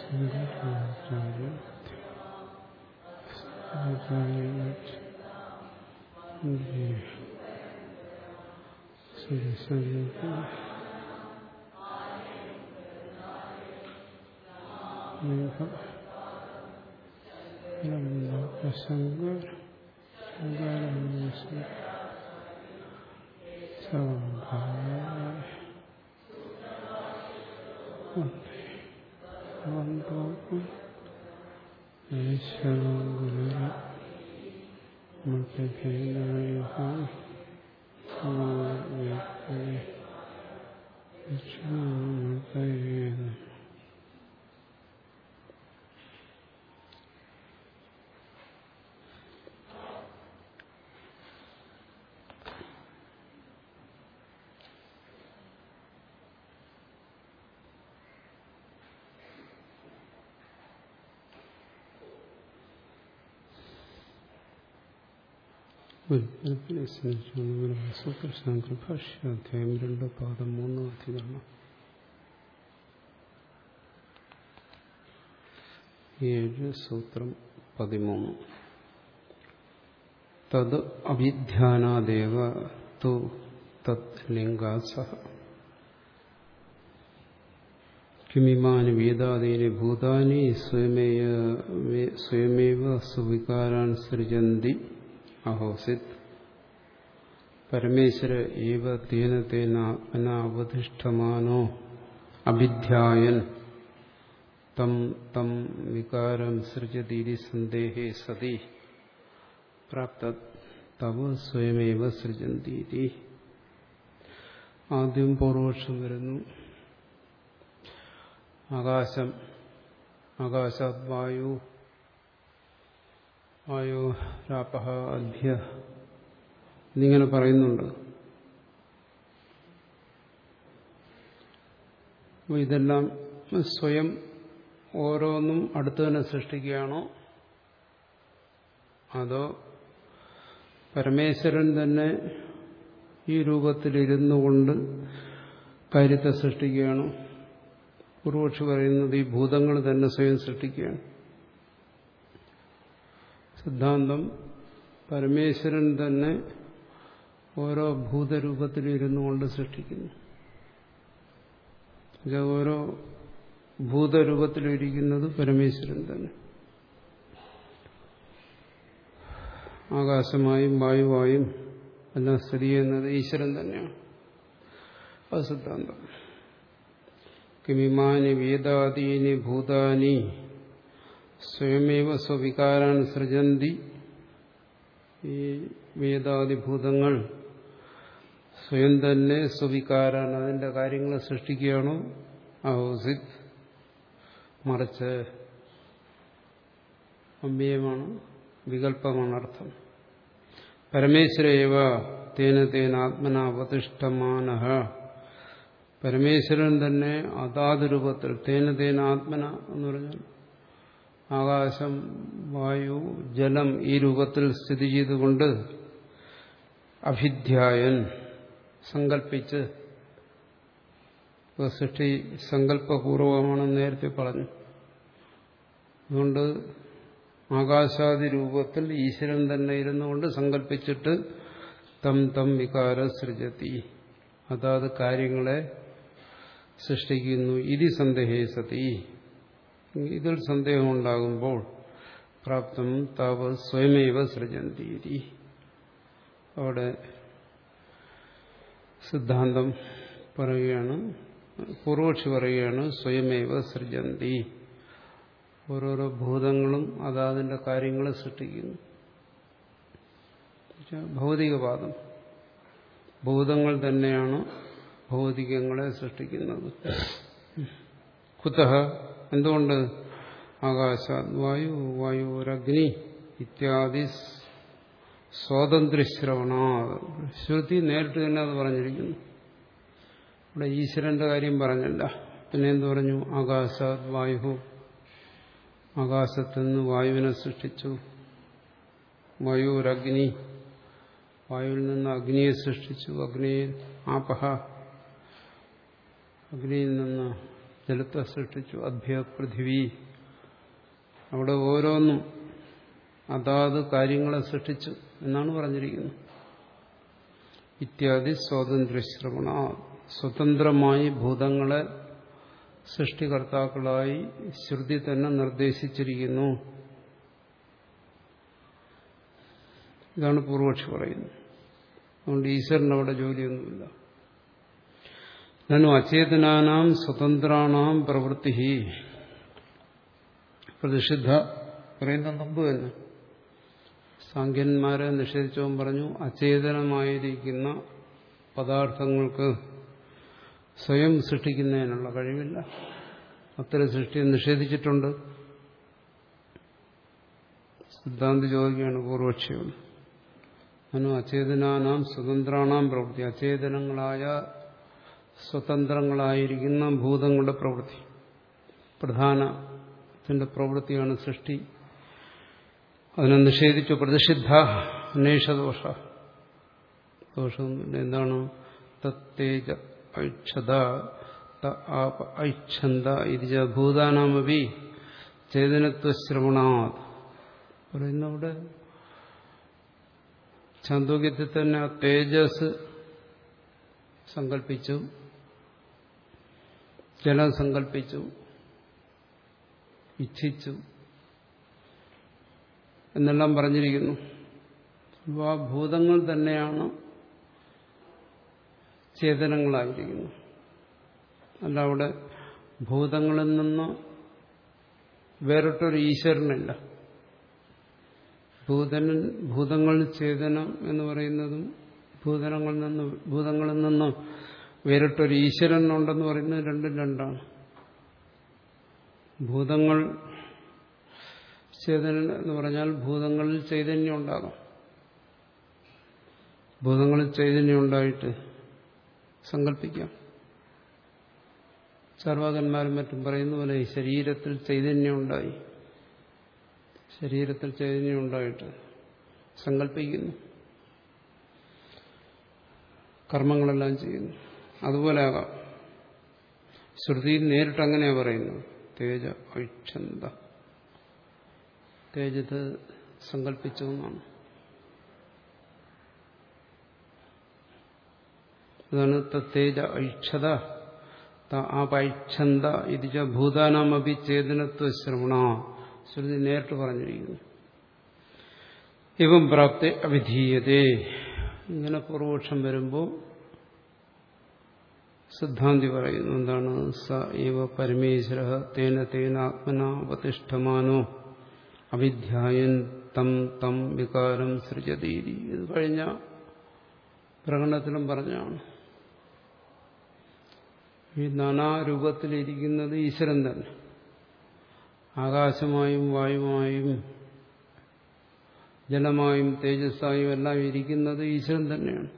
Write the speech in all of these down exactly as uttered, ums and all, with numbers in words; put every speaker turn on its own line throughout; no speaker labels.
ഭാഷ്യാധ്യായം രണ്ട് പാദം മൂന്ന് അധികരണം ഏഴ് സൂത്രം പതിമൂന്ന്. തത് അഭിധ്യാനാദേവ തു തത് ലിംഗാസഹ കിമിമാനി വേദാദീനി ഭൂതാനി സ്വയമേവ സുവികാരാൻ സൃജന്തി അഹോസിത് പരമേശ്വര ഏവ തേന തേന അനാവധിഷ്ഠമാനോ അഭിധ്യായൻ തം തം വികാരം സൃജതീതി സന്ദേഹേ സതി പ്രാപ്ത തവ സ്വയമേവ സൃജന്തീതി. ആദ്യം പൂർവപക്ഷം വരുന്നു. ആകാശം, ആകാശാത് വായു, വായു രാപഹ അഭ്യ എന്നിങ്ങനെ പറയുന്നുണ്ട്. അപ്പോൾ ഇതെല്ലാം സ്വയം ഓരോന്നും അടുത്ത് തന്നെ സൃഷ്ടിക്കുകയാണോ അതോ പരമേശ്വരൻ തന്നെ ഈ രൂപത്തിലിരുന്നു കൊണ്ട് കാര്യത്തെ സൃഷ്ടിക്കുകയാണോ? പൂർവപക്ഷി പറയുന്നത് ഈ ഭൂതങ്ങൾ തന്നെ സ്വയം സൃഷ്ടിക്കുകയാണ്. സിദ്ധാന്തം പരമേശ്വരൻ തന്നെ ഓരോ ഭൂതരൂപത്തിലിരുന്നു കൊണ്ട് സൃഷ്ടിക്കുന്നു. ഓരോ ഭൂതരൂപത്തിലിരിക്കുന്നത് പരമേശ്വരൻ തന്നെ. ആകാശമായും വായുവായും എല്ലാം സ്ഥിതി ചെയ്യുന്നത് ഈശ്വരൻ തന്നെയാണ്. അത് സിദ്ധാന്തം. കിമിമാനി വേദാദീനി ഭൂതാനി സ്വയമേവ സ്വവികാരാൻ സൃജന്തി. ഈ വേദാദിഭൂതങ്ങൾ സ്വയം തന്നെ സ്വവികാരാൻ അതിന്റെ കാര്യങ്ങളെ സൃഷ്ടിക്കുകയാണോ? അഹോസിത് മറിച്ച് അമ്പിയമാണ്, വികല്പമാണ് അർത്ഥം. പരമേശ്വരേവ തേന തേന ആത്മന അവതിഷ്ഠമാനഃ. പരമേശ്വരൻ തന്നെ അതാത് രൂപത്തിൽ തേന തേന ആത്മന എന്ന് പറഞ്ഞാൽ ആകാശം, വായു, ജലം ഈ രൂപത്തിൽ സ്ഥിതി ചെയ്തുകൊണ്ട് അഭിധ്യായൻ സങ്കല്പിച്ച്, സൃഷ്ടി സങ്കല്പപൂർവമാണെന്ന് നേരത്തെ പറഞ്ഞു. അതുകൊണ്ട് ആകാശാദി രൂപത്തിൽ ഈശ്വരൻ തന്നെ ഇരുന്നുകൊണ്ട് സങ്കല്പിച്ചിട്ട് തം തം വികാര സൃജതി, അതാത് കാര്യങ്ങളെ സൃഷ്ടിക്കുന്നു. ഇതി സന്ദേഹേ സതി, ഇതിൽ സന്ദേഹമുണ്ടാകുമ്പോൾ പ്രാപ്തം താവ സ്വയമേവ സൃജന്തി. അവിടെ സിദ്ധാന്തം പറയുകയാണ്, പൂർവക്ഷി പറയുകയാണ് സ്വയമേവ സൃജന്തി. ഓരോരോ ഭൂതങ്ങളും അതാതിന്റെ കാര്യങ്ങളെ സൃഷ്ടിക്കുന്നു. ഭൗതികവാദം, ഭൂതങ്ങൾ തന്നെയാണ് ഭൗതികങ്ങളെ സൃഷ്ടിക്കുന്നത്. കുതഃ എന്തുകൊണ്ട്? ആകാശാത് വായു, വായുരഗ്നി ഇത്യാദി സ്വാതന്ത്ര്യശ്രവണ. ശ്രുതി നേരിട്ട് തന്നെ അത് പറഞ്ഞിരിക്കുന്നു. ഇവിടെ ഈശ്വരന്റെ കാര്യം പറഞ്ഞല്ല. പിന്നെ എന്തു പറഞ്ഞു? ആകാശാത് വായു, ആകാശത്തു നിന്ന് വായുവിനെ സൃഷ്ടിച്ചു. വായുരഗ്നി, വായുവിൽ നിന്ന് അഗ്നിയെ സൃഷ്ടിച്ചു. അഗ്നിയിൽ ആപഹ, അഗ്നിയിൽ നിന്ന് ജലത്തെ സൃഷ്ടിച്ചു. അഭ്യ പൃഥിവി, അവിടെ ഓരോന്നും അതാത് കാര്യങ്ങളെ സൃഷ്ടിച്ചു എന്നാണ് പറഞ്ഞിരിക്കുന്നത്. ഇത്യാദി സ്വാതന്ത്ര്യശ്രവണ, സ്വതന്ത്രമായി ഭൂതങ്ങളെ സൃഷ്ടികർത്താക്കളായി ശ്രുതി തന്നെ നിർദ്ദേശിച്ചിരിക്കുന്നു. ഇതാണ് പൂർവക്ഷി പറയുന്നത്. അതുകൊണ്ട് ഈശ്വരൻ അവിടെ ജോലിയൊന്നുമില്ല. നനു അചേതനാനാം സ്വതന്ത്രാണാം പ്രവൃത്തി പ്രതിഷിദ്ധ പറയുന്ന മുമ്പ് തന്നെ സാഖ്യന്മാരെ നിഷേധിച്ചവൻ പറഞ്ഞു, അചേതനമായിരിക്കുന്ന പദാർത്ഥങ്ങൾക്ക് സ്വയം സൃഷ്ടിക്കുന്നതിനുള്ള കഴിവില്ല. അത്തരം സൃഷ്ടിയെ നിഷേധിച്ചിട്ടുണ്ട്. സിദ്ധാന്തി ചോദിക്കുകയാണ് പൂർവക്ഷിയോട്, അനു അചേതനാനാം സ്വതന്ത്രാണാം പ്രവൃത്തി, അചേതനങ്ങളായ സ്വതന്ത്രങ്ങളായിരിക്കുന്ന ഭൂതങ്ങളുടെ പ്രവൃത്തി, പ്രധാനത്തിന്റെ പ്രവൃത്തിയാണ് സൃഷ്ടി. അതിനെ നിഷേധിച്ചു. പ്രതിഷിദ്ധ അനേഷദോഷ, ദോഷം എന്താണ്? തത്തേജ ഐക്ഷത ആപ ഐച്ഛന്ത ഇതിജ ഭൂതാനാമപി ചേതനത്വശ്രവണാത് പറയുന്നവിടെ ഛാന്തോക്യത്തിൽ തന്നെ ആ തേജസ് സങ്കല്പിച്ചു, ജലം സങ്കല്പിച്ചു, ഇച്ഛിച്ചു എന്നെല്ലാം പറഞ്ഞിരിക്കുന്നു. അപ്പോൾ ആ ഭൂതങ്ങൾ തന്നെയാണ് ചേതനങ്ങളായിരിക്കുന്നു. അല്ല അവിടെ ഭൂതങ്ങളിൽ നിന്ന് വേറിട്ടൊരു ഈശ്വരനില്ല. ഭൂതനൻ ഭൂതങ്ങൾ ചേതനം എന്ന് പറയുന്നതും ഭൂതനങ്ങളിൽ നിന്ന് ഭൂതങ്ങളിൽ നിന്ന് വേറിട്ടൊരു ഈശ്വരൻ ഉണ്ടെന്ന് പറയുന്നത് രണ്ടും രണ്ടാണ്. ഭൂതങ്ങൾ ചേതനൻ എന്ന് പറഞ്ഞാൽ ഭൂതങ്ങളിൽ ചൈതന്യം ഉണ്ടാകാം. ഭൂതങ്ങളിൽ ചൈതന്യം ഉണ്ടായിട്ട് സങ്കല്പിക്കാം. ചാർവാകന്മാരും മറ്റും പറയുന്ന പോലെ ഈ ശരീരത്തിൽ ചൈതന്യം ഉണ്ടായി, ശരീരത്തിൽ ചൈതന്യം ഉണ്ടായിട്ട് സങ്കല്പിക്കുന്നു, കർമ്മങ്ങളെല്ലാം ചെയ്യുന്നു. അതുപോലെ ആകാം. ശ്രുതിയിൽ നേരിട്ട് അങ്ങനെയാണ് പറയുന്നത്. തേജ ഐച്ഛന്ത, തേജത്ത് സങ്കല്പിച്ചു എന്നാണ്. അതാണ് തേജ ഐക്ഷത ആപൈച്ഛന്ത ഇതിച്ച ഭൂതാനാമപി ചേതനത്വ ശ്രവണ. ശ്രുതി നേരിട്ട് പറഞ്ഞിരിക്കുന്നു. ഇവം പ്രാപ്തി അവിധീയതേ. ഇങ്ങനെ പൂർവപക്ഷം വരുമ്പോൾ സിദ്ധാന്തി പറയുന്നു എന്താണ്? സ ഇവ പരമേശ്വര തേന തേന ആത്മനാവതിഷ്ഠമാനോ അവിധ്യായൻ തം തം വികാരം സൃജതീരി. ഇത് കഴിഞ്ഞ പ്രകടനത്തിലും പറഞ്ഞാണ്. ഈ നാനാരൂപത്തിലിരിക്കുന്നത് ഈശ്വരൻ തന്നെ. ആകാശമായും വായുവായും ജലമായും തേജസ്സായും എല്ലാം ഇരിക്കുന്നത് ഈശ്വരൻ തന്നെയാണ്.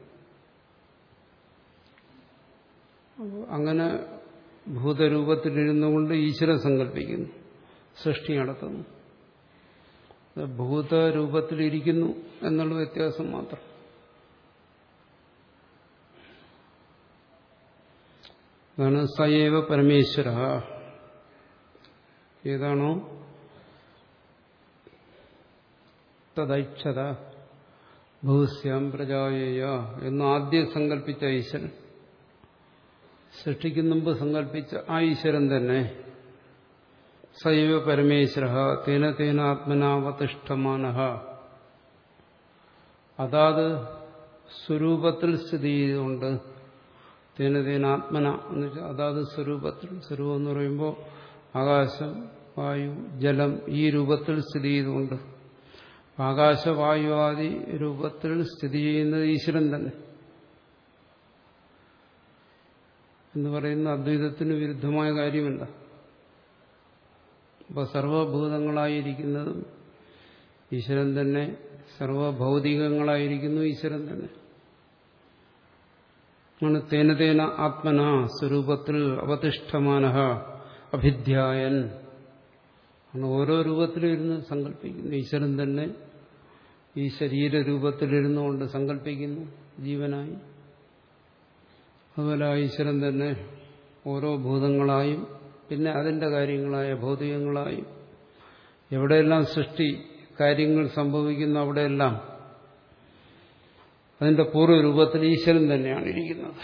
അങ്ങനെ ഭൂതരൂപത്തിലിരുന്നുകൊണ്ട് ഈശ്വരൻ സങ്കല്പിക്കുന്നു, സൃഷ്ടി നടത്തുന്നു. ഭൂതരൂപത്തിലിരിക്കുന്നു എന്നുള്ള വ്യത്യാസം മാത്രം. അതാണ് സയേവ പരമേശ്വര. ഏതാണോ തദൈക്ഷത ഭൂസ്യാം പ്രജായേയ എന്ന് ആദ്യം സങ്കല്പിച്ച ഈശ്വരൻ, സൃഷ്ടിക്കുന്ന മുമ്പ് സങ്കല്പിച്ച ആ ഈശ്വരൻ തന്നെ സൈവ പരമേശ്വര തേന തേന ആത്മനാവതിഷ്ഠമാനഃ അതാത് സ്വരൂപത്തിൽ സ്ഥിതി ചെയ്തുകൊണ്ട്, തേന തേന ആത്മന എന്ന് വെച്ചാൽ അതാത് സ്വരൂപത്തിൽ, സ്വരൂപം എന്ന് പറയുമ്പോൾ ആകാശം വായു ജലം ഈ രൂപത്തിൽ സ്ഥിതി ചെയ്തുകൊണ്ട്, ആകാശവായുവാദി രൂപത്തിൽ സ്ഥിതി ചെയ്യുന്നത് ഈശ്വരൻ തന്നെ എന്ന് പറയുന്ന അദ്വൈതത്തിന് വിരുദ്ധമായ കാര്യമല്ല. അപ്പോൾ സർവഭൂതങ്ങളായിരിക്കുന്നതും ഈശ്വരൻ തന്നെ, സർവഭൗതികങ്ങളായിരിക്കുന്നു ഈശ്വരൻ തന്നെ. ആണ് തേന തേന ആത്മന സ്വരൂപത്തിൽ അവതിഷ്ഠമാനഃ അഭിധ്യായൻ. ആണ് ഓരോ രൂപത്തിലിരുന്ന് സങ്കല്പിക്കുന്നു. ഈശ്വരൻ തന്നെ ഈ ശരീരരൂപത്തിലിരുന്നു കൊണ്ട് സങ്കല്പിക്കുന്നു ജീവനായി. അതുപോലെ ഈശ്വരൻ തന്നെ ഓരോ ഭൂതങ്ങളായും പിന്നെ അതിന്റെ കാര്യങ്ങളായ ഭൗതികങ്ങളായും എവിടെയെല്ലാം സൃഷ്ടി കാര്യങ്ങൾ സംഭവിക്കുന്നു അവിടെയെല്ലാം അതിന്റെ പൂർവ്വരൂപത്തിൽ ഈശ്വരൻ തന്നെയാണ് ഇരിക്കുന്നത്.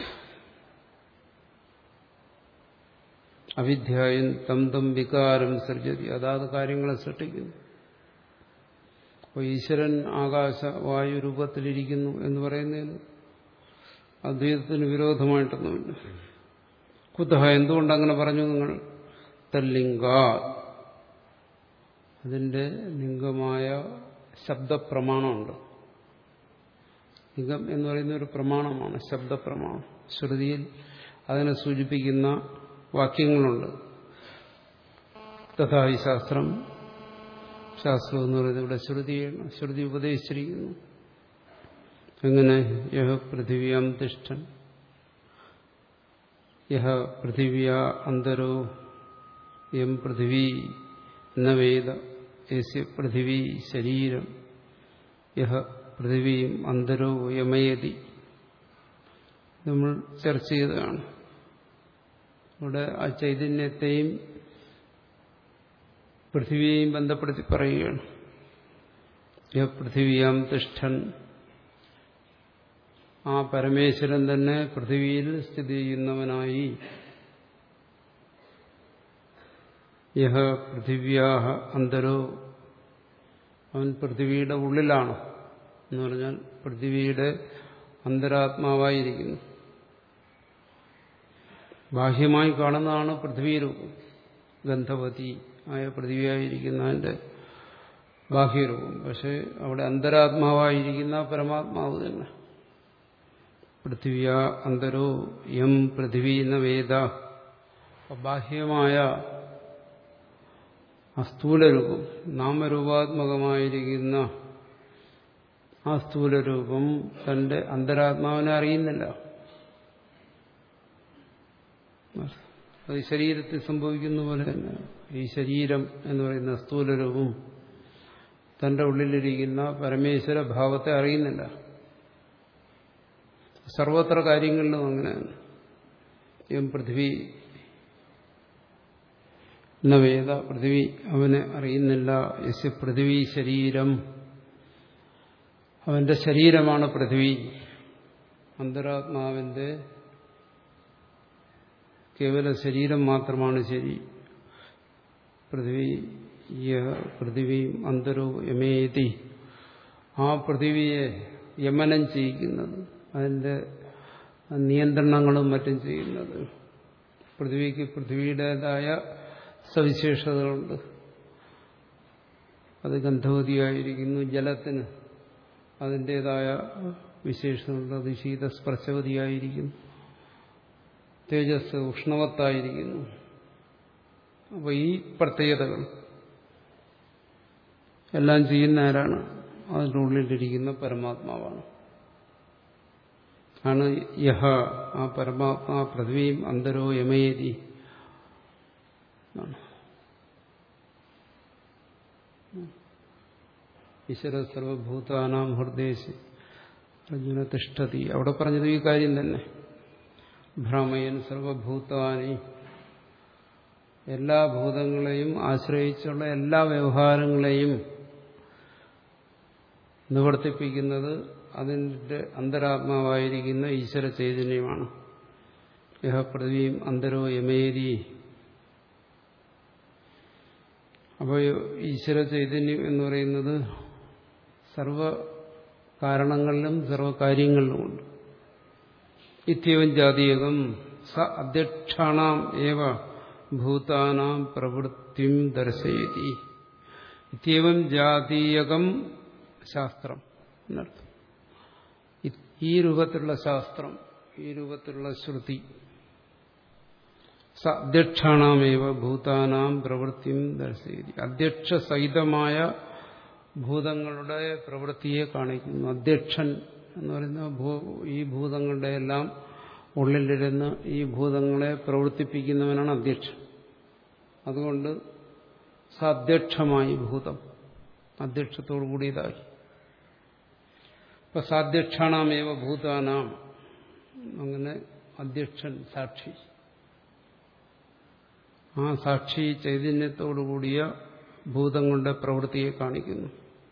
അവിദ്യായൻ തം തം വികാരം സൃജതി, അതാത് കാര്യങ്ങളെ സൃഷ്ടിക്കുന്നു. അപ്പോൾ ഈശ്വരൻ ആകാശ വായു രൂപത്തിലിരിക്കുന്നു എന്ന് പറയുന്നതിന് അദ്വൈതത്തിന് വിരോധമായിട്ടൊന്നുമില്ല. കുതഹ, എന്തുകൊണ്ടങ്ങനെ പറഞ്ഞു നിങ്ങൾ? തല്ലിംഗ, അതിന്റെ ലിംഗമായ ശബ്ദപ്രമാണമുണ്ട്. ലിംഗം എന്ന് പറയുന്ന ഒരു പ്രമാണമാണ്, ശബ്ദപ്രമാണം. ശ്രുതിയിൽ അതിനെ സൂചിപ്പിക്കുന്ന വാക്യങ്ങളുണ്ട്. തഥാ ഈ ശാസ്ത്രം, ശാസ്ത്രം എന്ന് പറയുന്നത് ഇവിടെ ശ്രുതിയാണ്. ശ്രുതി ഉപദേശിച്ചിരിക്കുന്നു. എങ്ങനെ? യഹ പൃഥിവ്യാം തിഷ്ഠൻ, യഹ പൃഥിവ്യാ അന്തരോ യം പൃഥിവീ ന വേദ യസ്യ പൃഥിവീ ശരീരം യഹ പൃഥിവീം അന്തരോ യമയതി. നമ്മൾ ചർച്ച ചെയ്തതാണ്. ഇവിടെ ആ ചൈതന്യത്തെയും പൃഥിവിയെയും ബന്ധപ്പെടുത്തി പറയുകയാണ്. യഹ പൃഥിവ്യാം തിഷ്ഠൻ, ആ പരമേശ്വരൻ തന്നെ പൃഥിവിയിൽ സ്ഥിതി ചെയ്യുന്നവനായി. യഹ പൃഥിവ്യാഹ അന്തരോ, അവൻ പൃഥിവിയുടെ ഉള്ളിലാണ് എന്ന് പറഞ്ഞാൽ പൃഥിവിയുടെ അന്തരാത്മാവായിരിക്കുന്നു. ബാഹ്യമായി കാണുന്നതാണ് പൃഥ്വീരൂപം, ഗന്ധവതി ആയ പൃഥ്വിയായിരിക്കുന്നതിന്റെ ബാഹ്യരൂപം. പക്ഷെ അവിടെ അന്തരാത്മാവായിരിക്കുന്ന പരമാത്മാവ് തന്നെ. പൃഥിവ്യാ അന്തരോ യം പൃഥിവീ ന വേദ, ബാഹ്യമായ ആ സ്ഥൂലരൂപം, നാമരൂപാത്മകമായിരിക്കുന്ന ആ സ്ഥൂലരൂപം തന്റെ അന്തരാത്മാവിനെ അറിയുന്നില്ല. അത് ശരീരത്തിൽ സംഭവിക്കുന്ന പോലെ തന്നെ ഈ ശരീരം എന്ന് പറയുന്ന സ്ഥൂലരൂപം തന്റെ ഉള്ളിലിരിക്കുന്ന പരമേശ്വര ഭാവത്തെ അറിയുന്നില്ല. സർവത്ര കാര്യങ്ങളിലും അങ്ങനെയാണ്. എം പൃഥ്വി ന വേദ, പൃഥ്വി അവനെ അറിയുന്നില്ല. യസ്യ പൃഥ്വി ശരീരം, അവന്റെ ശരീരമാണ് പൃഥ്വി. അന്തരാത്മാവിന്റെ കേവല ശരീരം മാത്രമാണ് ശരി. പൃഥ്വി പൃഥ്വി അന്തരോ യമേതി, ആ പൃഥ്വിയെ യമനം ചെയ്യിക്കുന്നത്, അതിന്റെ നിയന്ത്രണങ്ങളും മറ്റും ചെയ്യുന്നത്. പൃഥ്വിക്ക് പൃഥ്വിയുടേതായ സവിശേഷതകളുണ്ട്. അത് ഗന്ധവതിയായിരിക്കുന്നു. ജലത്തിന് അതിൻ്റെതായ വിശേഷതകളുണ്ട്. അത് ശീതസ്പർശവതിയായിരിക്കുന്നു. തേജസ് ഉഷ്ണവത്തായിരിക്കുന്നു. അപ്പോൾ ഈ പ്രത്യേകതകൾ എല്ലാം ചെയ്യുന്ന ആരാണ്? അതിൻ്റെ ഉള്ളിലിരിക്കുന്ന പരമാത്മാവാണ്. ആണ് യഹ, ആ പരമാത്മാ പൃഥ്വിയും അന്തരോ യമയേതി. ഈശ്വര സർവഭൂതാനാം ഹൃദയസി അർജുന തിഷ്ഠതി. അവിടെ പറഞ്ഞത് ഈ കാര്യം തന്നെ. ഭ്രാമയൻ സർവഭൂതാനി, എല്ലാ ഭൂതങ്ങളെയും ആശ്രയിച്ചുള്ള എല്ലാ വ്യവഹാരങ്ങളെയും നിവർത്തിപ്പിക്കുന്നത് അതിൻ്റെ അന്തരാത്മാവായിരിക്കുന്ന ഈശ്വര ചൈതന്യമാണ്. യഹ പൃഥ്വിയും അന്തരോ യമേരി. അപ്പോൾ ഈശ്വര ചൈതന്യം എന്ന് പറയുന്നത് സർവ കാരണങ്ങളിലും സർവകാര്യങ്ങളിലുമുണ്ട്. ഇത്യവം ജാതീയകം സ അധ്യക്ഷാണാം ഏവ ഭൂതാനാം പ്രവൃത്തിം ദർശയതി. ഇത്യവം ജാതീയകം ശാസ്ത്രം എന്നർത്ഥം. ഈ രൂപത്തിലുള്ള ശാസ്ത്രം, ഈ രൂപത്തിലുള്ള ശ്രുതി, സ അധ്യക്ഷാണാമേവ ഭൂതാനാം പ്രവൃത്തിം ദർശയതി. അധ്യക്ഷസഹിതമായ ഭൂതങ്ങളുടെ പ്രവൃത്തിയെ കാണിക്കുന്നു. അധ്യക്ഷൻ എന്ന് പറയുന്ന ഈ ഭൂതങ്ങളുടെ എല്ലാം ഉള്ളിലിരുന്ന് ഈ ഭൂതങ്ങളെ പ്രവർത്തിപ്പിക്കുന്നവനാണ് അധ്യക്ഷൻ. അതുകൊണ്ട് സാധ്യക്ഷമായി ഭൂതം അധ്യക്ഷത്തോടു കൂടിയതായി. ഇപ്പൊ സാധ്യക്ഷാണാമേവ ഭൂതാനാം, അങ്ങനെ അധ്യക്ഷൻ സാക്ഷി, ആ സാക്ഷി ചൈതന്യത്തോടുകൂടിയ ഭൂതങ്ങളുടെ പ്രവൃത്തിയെ കാണിക്കുന്നു.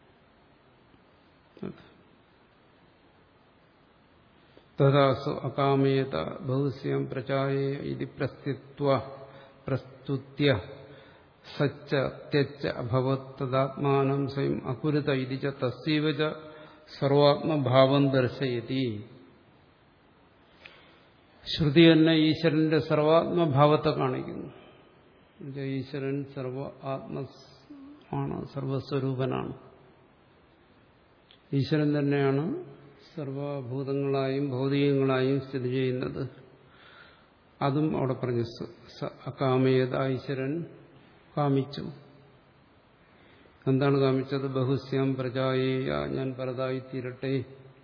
തദാസു അകാമേത ബഹുസ്യം പ്രചായേ ഇതി പ്രസ്തുത്വ പ്രസ്തുത്യ സച്ച ത്യച്ച അഭവത് തദാത്മാനം സ്വയം അകുരുത ഇതി ച തസ്സൈവ ച സർവാത്മഭാവം ദർശയതി. ശ്രുതി തന്നെ ഈശ്വരന്റെ സർവാത്മഭാവത്തെ കാണിക്കുന്നു. ഈശ്വരൻ സർവ ആത്മ ആണ്, സർവസ്വരൂപനാണ്. ഈശ്വരൻ തന്നെയാണ് സർവഭൂതങ്ങളായും ഭൗതികങ്ങളായും സ്ഥിതി ചെയ്യുന്നത്. അതും അവിടെ പറഞ്ഞു. അകാമേത ഈശ്വരൻ കാമിച്ചു. എന്താണ് കാമിച്ചത്? ബഹുസ്യം പ്രജായേയ, ഞാൻ പലതായി തീരട്ടെ.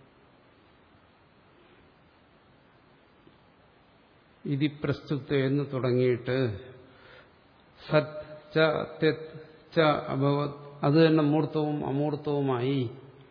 ഇതി പ്രസ്തുത എന്ന് തുടങ്ങിയിട്ട് സത് ച ത്യത് ച അഭവത്, അത് തന്നെ മൂർത്തവും അമൂർത്തവുമായി.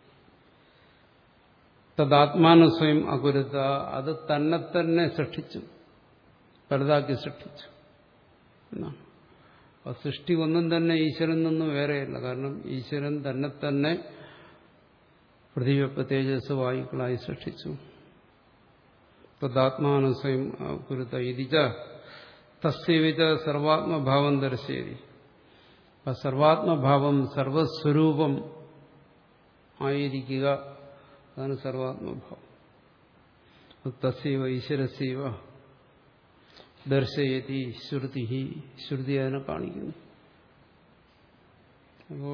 തദാത്മാനം സ്വയം അകുരുത, അത് തന്നെ തന്നെ സൃഷ്ടിച്ചു, പലതാക്കി സൃഷ്ടിച്ചു എന്നാണ്. സൃഷ്ടി ഒന്നും തന്നെ ഈശ്വരൻ നിന്നും വേറെയല്ല. കാരണം ഈശ്വരൻ തന്നെ തന്നെ പൃഥ്വി തേജസ് വായുക്കളായി സൃഷ്ടിച്ചു. തദാത്മാനം സ്വയം അകുരുത ഇതിച്ച തസ്യവിച്ച സർവാത്മഭാവം ദർശയതി. സർവാത്മഭാവം സർവസ്വരൂപം ആയിരിക്കുക, അതാണ് സർവാത്മഭാവം. തസ്യവ ഈശ്വരസ്യവ ദർശയതി ശ്രുതി, ശ്രുതി അതിനെ കാണിക്കുന്നു. അപ്പോ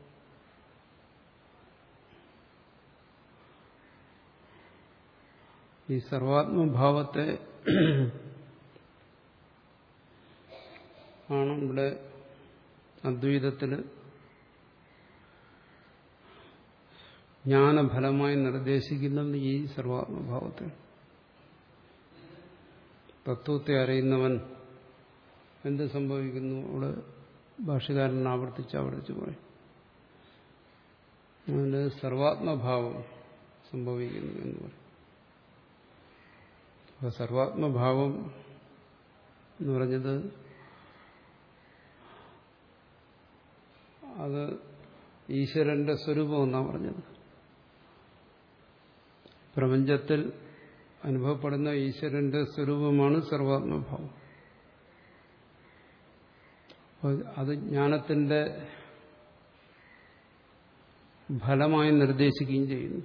ഈ സർവാത്മഭാവത്തെ ആണ് ഇവിടെ അദ്വൈതത്തില് ജ്ഞാനഫലമായി നിർദ്ദേശിക്കുന്നത്. ഈ സർവാത്മഭാവത്തെ തത്വത്തെ അറിയുന്നവൻ എന്ത് സംഭവിക്കുന്നു? അവിടെ ഭാഷ്യകാരൻ ആവർത്തിച്ച് ആവർത്തിച്ച് പറയും. അതിന് സർവാത്മഭാവം സംഭവിക്കുന്നു എന്ന് പറയും. അപ്പൊ സർവാത്മഭാവം എന്ന് പറഞ്ഞത് അത് ഈശ്വരന്റെ സ്വരൂപം എന്നാണ് പറഞ്ഞത്. പ്രപഞ്ചത്തിൽ അനുഭവപ്പെടുന്ന ഈശ്വരന്റെ സ്വരൂപമാണ് സർവാത്മഭാവം. അത് ജ്ഞാനത്തിന്റെ ഫലമായി നിർദ്ദേശിക്കുകയും ചെയ്യുന്നു.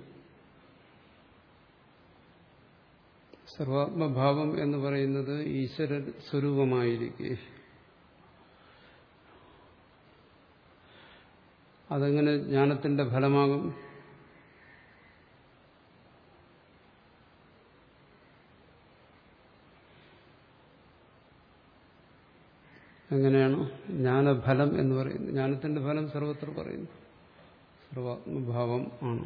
സർവാത്മഭാവം എന്ന് പറയുന്നത് ഈശ്വര സ്വരൂപമായിരിക്കെ അതെങ്ങനെ ജ്ഞാനത്തിന്റെ ഫലമാകും? എങ്ങനെയാണ് ജ്ഞാനഫലം എന്ന് പറയുന്നത്? ജ്ഞാനത്തിന്റെ ഫലം സർവത്ര പറയുന്നു സർവാത്മഭാവം ആണ്.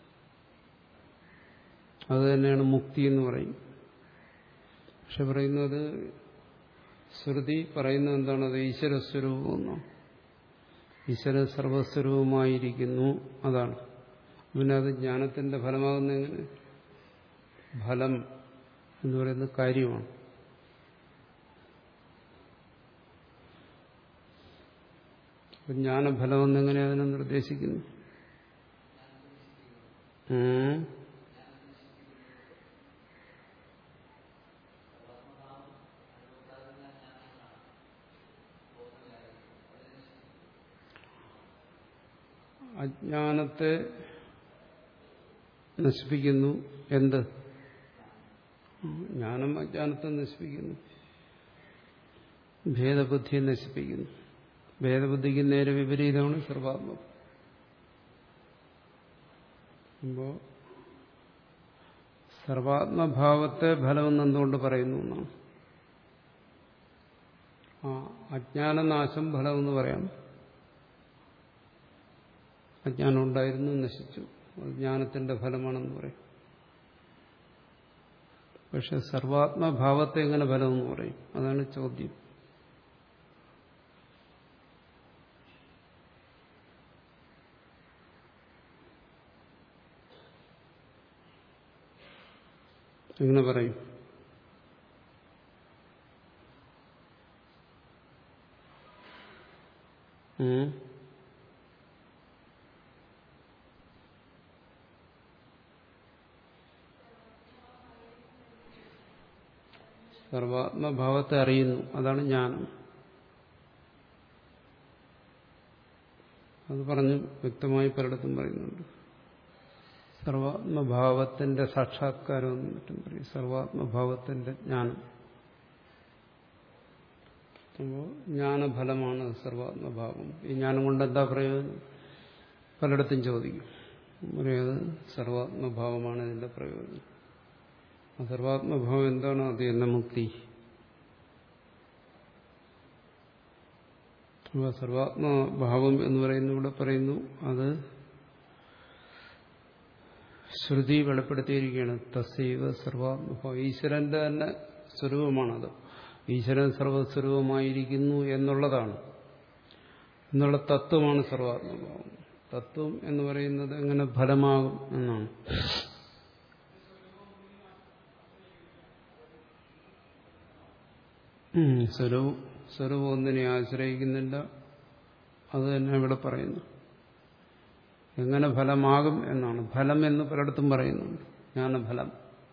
അത് തന്നെയാണ് മുക്തി എന്ന് പറയും. പക്ഷെ പറയുന്നത് ശ്രുതി പറയുന്നത് എന്താണ്? അത് ഈശ്വരസ്വരൂപം എന്നാണ്. ഈശ്വര സർവസ്വരൂപമായിരിക്കുന്നു, അതാണ്. പിന്നെ അത് ജ്ഞാനത്തിന്റെ ഫലമാകുന്ന എങ്ങനെ? ഫലം എന്ന് പറയുന്നത് കാര്യമാണ്. ജ്ഞാനഫലം എന്നെങ്ങനെ അതിനെ നിർദ്ദേശിക്കുന്നു? അജ്ഞാനത്തെ നശിപ്പിക്കുന്നു. എന്ത്? ജ്ഞാനം അജ്ഞാനത്തെ നശിപ്പിക്കുന്നു, ഭേദബുദ്ധിയെ നശിപ്പിക്കുന്നു. ഭേദബുദ്ധിക്ക് നേരെ വിപരീതമാണ് സർവാത്മം. അപ്പോ സർവാത്മഭാവത്തെ ഫലമെന്ന് എന്തുകൊണ്ട് പറയുന്നു എന്നാണ്. ആ അജ്ഞാനനാശം ഫലമെന്ന് പറയാം. അജ്ഞാനം ഉണ്ടായിരുന്നു, നശിച്ചു, ജ്ഞാനത്തിന്റെ ഫലമാണെന്ന് പറയും. പക്ഷെ സർവാത്മഭാവത്തെ എങ്ങനെ ഫലമെന്ന് പറയും? അതാണ് ചോദ്യം. എങ്ങനെ പറയും? ഉം സർവാത്മഭാവത്തെ അറിയുന്നു, അതാണ് ജ്ഞാനം. അത് പറഞ്ഞു വ്യക്തമായി പലയിടത്തും പറയുന്നുണ്ട്. സർവാത്മഭാവത്തിന്റെ സാക്ഷാത്കാരം എന്നും മറ്റും പറയും. സർവാത്മഭാവത്തിന്റെ ജ്ഞാനം. അപ്പോൾ ജ്ഞാനഫലമാണ് സർവാത്മഭാവം. ഈ ജ്ഞാനം കൊണ്ട് എന്താ പ്രയോജനം? പലയിടത്തും ചോദിക്കും. പറയുന്നത് സർവാത്മഭാവമാണ് ഇതിന്റെ പ്രയോജനം. ആ സർവാത്മഭാവം എന്താണ്? അത് എന്ന മുക്തി. അപ്പോൾ സർവാത്മഭാവം എന്ന് പറയുന്ന ഇവിടെ പറയുന്നു, അത് ശ്രുതി വെളിപ്പെടുത്തിയിരിക്കുകയാണ്. തസ്സൈവ സർവാത്മഭാവം, ഈശ്വരന്റെ തന്നെ സ്വരൂപമാണത്. ഈശ്വരൻ സർവസ്വരൂപമായിരിക്കുന്നു എന്നുള്ളതാണ്, എന്നുള്ള തത്വമാണ് സർവാത്മഭാവം. തത്വം എന്ന് പറയുന്നത് എങ്ങനെ ഫലമാകും എന്നാണ്. സ്വരൂപം സ്വരൂപം ഒന്നിനെ ആശ്രയിക്കുന്നില്ല. അത് തന്നെ ഇവിടെ പറയുന്നു. എങ്ങനെ ഫലമാകും എന്നാണ്. ഫലം എന്ന് പലയിടത്തും പറയുന്നുണ്ട്. ജ്ഞാനഫലം.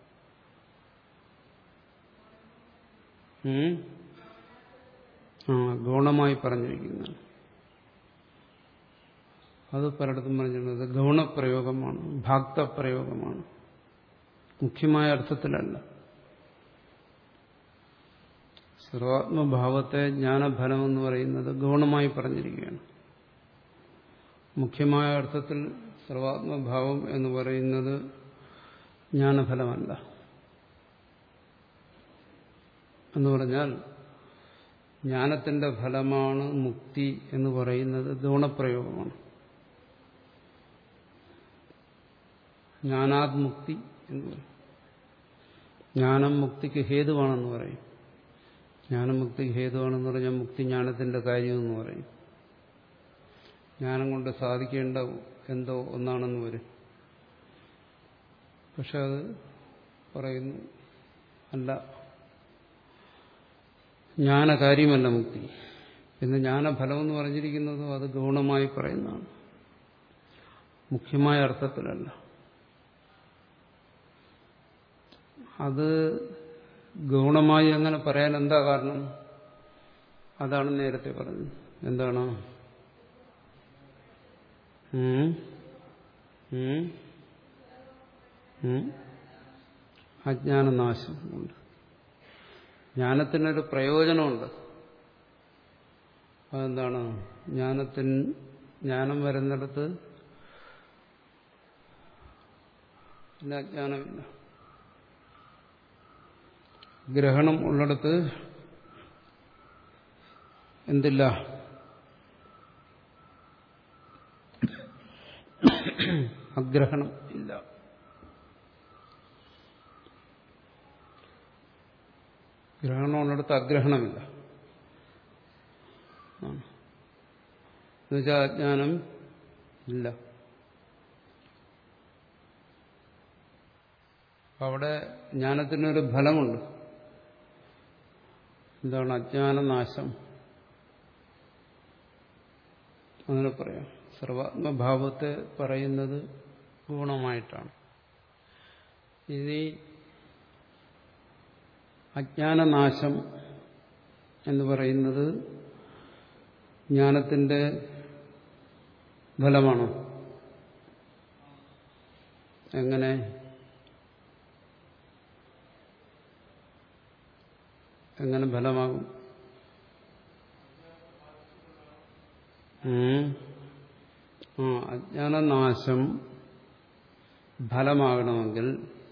ആ ഗൗണമായി പറഞ്ഞിരിക്കുന്നതാണ്. അത് പലയിടത്തും പറഞ്ഞിരുന്നത് ഗൗണപ്രയോഗമാണ്, ഭാക്തപ്രയോഗമാണ്, മുഖ്യമായ അർത്ഥത്തിലല്ല. സർവാത്മഭാവത്തെ ജ്ഞാനഫലം എന്ന് പറയുന്നത് ഗൗണമായി പറഞ്ഞിരിക്കുകയാണ്. മുഖ്യമായ അർത്ഥത്തിൽ സർവാത്മഭാവം എന്ന് പറയുന്നത് ജ്ഞാനഫലമല്ല. എന്ന് പറഞ്ഞാൽ ജ്ഞാനത്തിന്റെ ഫലമാണ് മുക്തി എന്ന് പറയുന്നത് ഗൗണപ്രയോഗമാണ്. ജ്ഞാനാത് മുക്തി എന്ന് പറയും. ജ്ഞാനം മുക്തിക്ക് ഹേതുവാണെന്ന് പറയും. ജ്ഞാനം മുക്തിക്ക് ഹേതുവാണെന്ന് പറഞ്ഞാൽ മുക്തി ജ്ഞാനത്തിന്റെ കാര്യമെന്ന് പറയും. ജ്ഞാനം കൊണ്ട് സാധിക്കേണ്ട എന്തോ ഒന്നാണെന്ന് വരും. പക്ഷെ അത് പറയുന്നു അല്ല, ജ്ഞാനകാര്യമല്ല മുക്തി. പിന്നെ ജ്ഞാനഫലം എന്ന് പറഞ്ഞിരിക്കുന്നതും അത് ഗൗണമായി പറയുന്നതാണ്, മുഖ്യമായ അർത്ഥത്തിലല്ല. അത് ഗൗണമായി അങ്ങനെ പറയാൻ എന്താ കാരണം? അതാണ് നേരത്തെ പറഞ്ഞത്. എന്താണ്? അജ്ഞാനനാശം ഉണ്ട്. ജ്ഞാനത്തിനൊരു പ്രയോജനമുണ്ട്. അതെന്താണ്? ജ്ഞാനത്തിന് ജ്ഞാനം വരുന്നിടത്ത് പിന്നെ അജ്ഞാനമില്ല. ഗ്രഹണം ഉള്ളിടത്ത് എന്തില്ല? അഗ്രഹണം ഇല്ല. ഗ്രഹണം ഉള്ളിടത്ത് അഗ്രഹണമില്ല. എന്നുവെച്ചാൽ അജ്ഞാനം ഇല്ല. അവിടെ ജ്ഞാനത്തിനൊരു ഫലമുണ്ട്. എന്താണ്? അജ്ഞാനനാശം. അങ്ങനെ പറയാം. സർവാത്മഭാവത്തെ പറയുന്നത് ഗുണമായിട്ടാണ്. ഇനി അജ്ഞാനനാശം എന്ന് പറയുന്നത് ജ്ഞാനത്തിന്റെ ഫലമാണോ? എങ്ങനെ? എങ്ങനെ ഫലമാകും? ആ അജ്ഞാനനാശം ഫലമാകണമെങ്കിൽ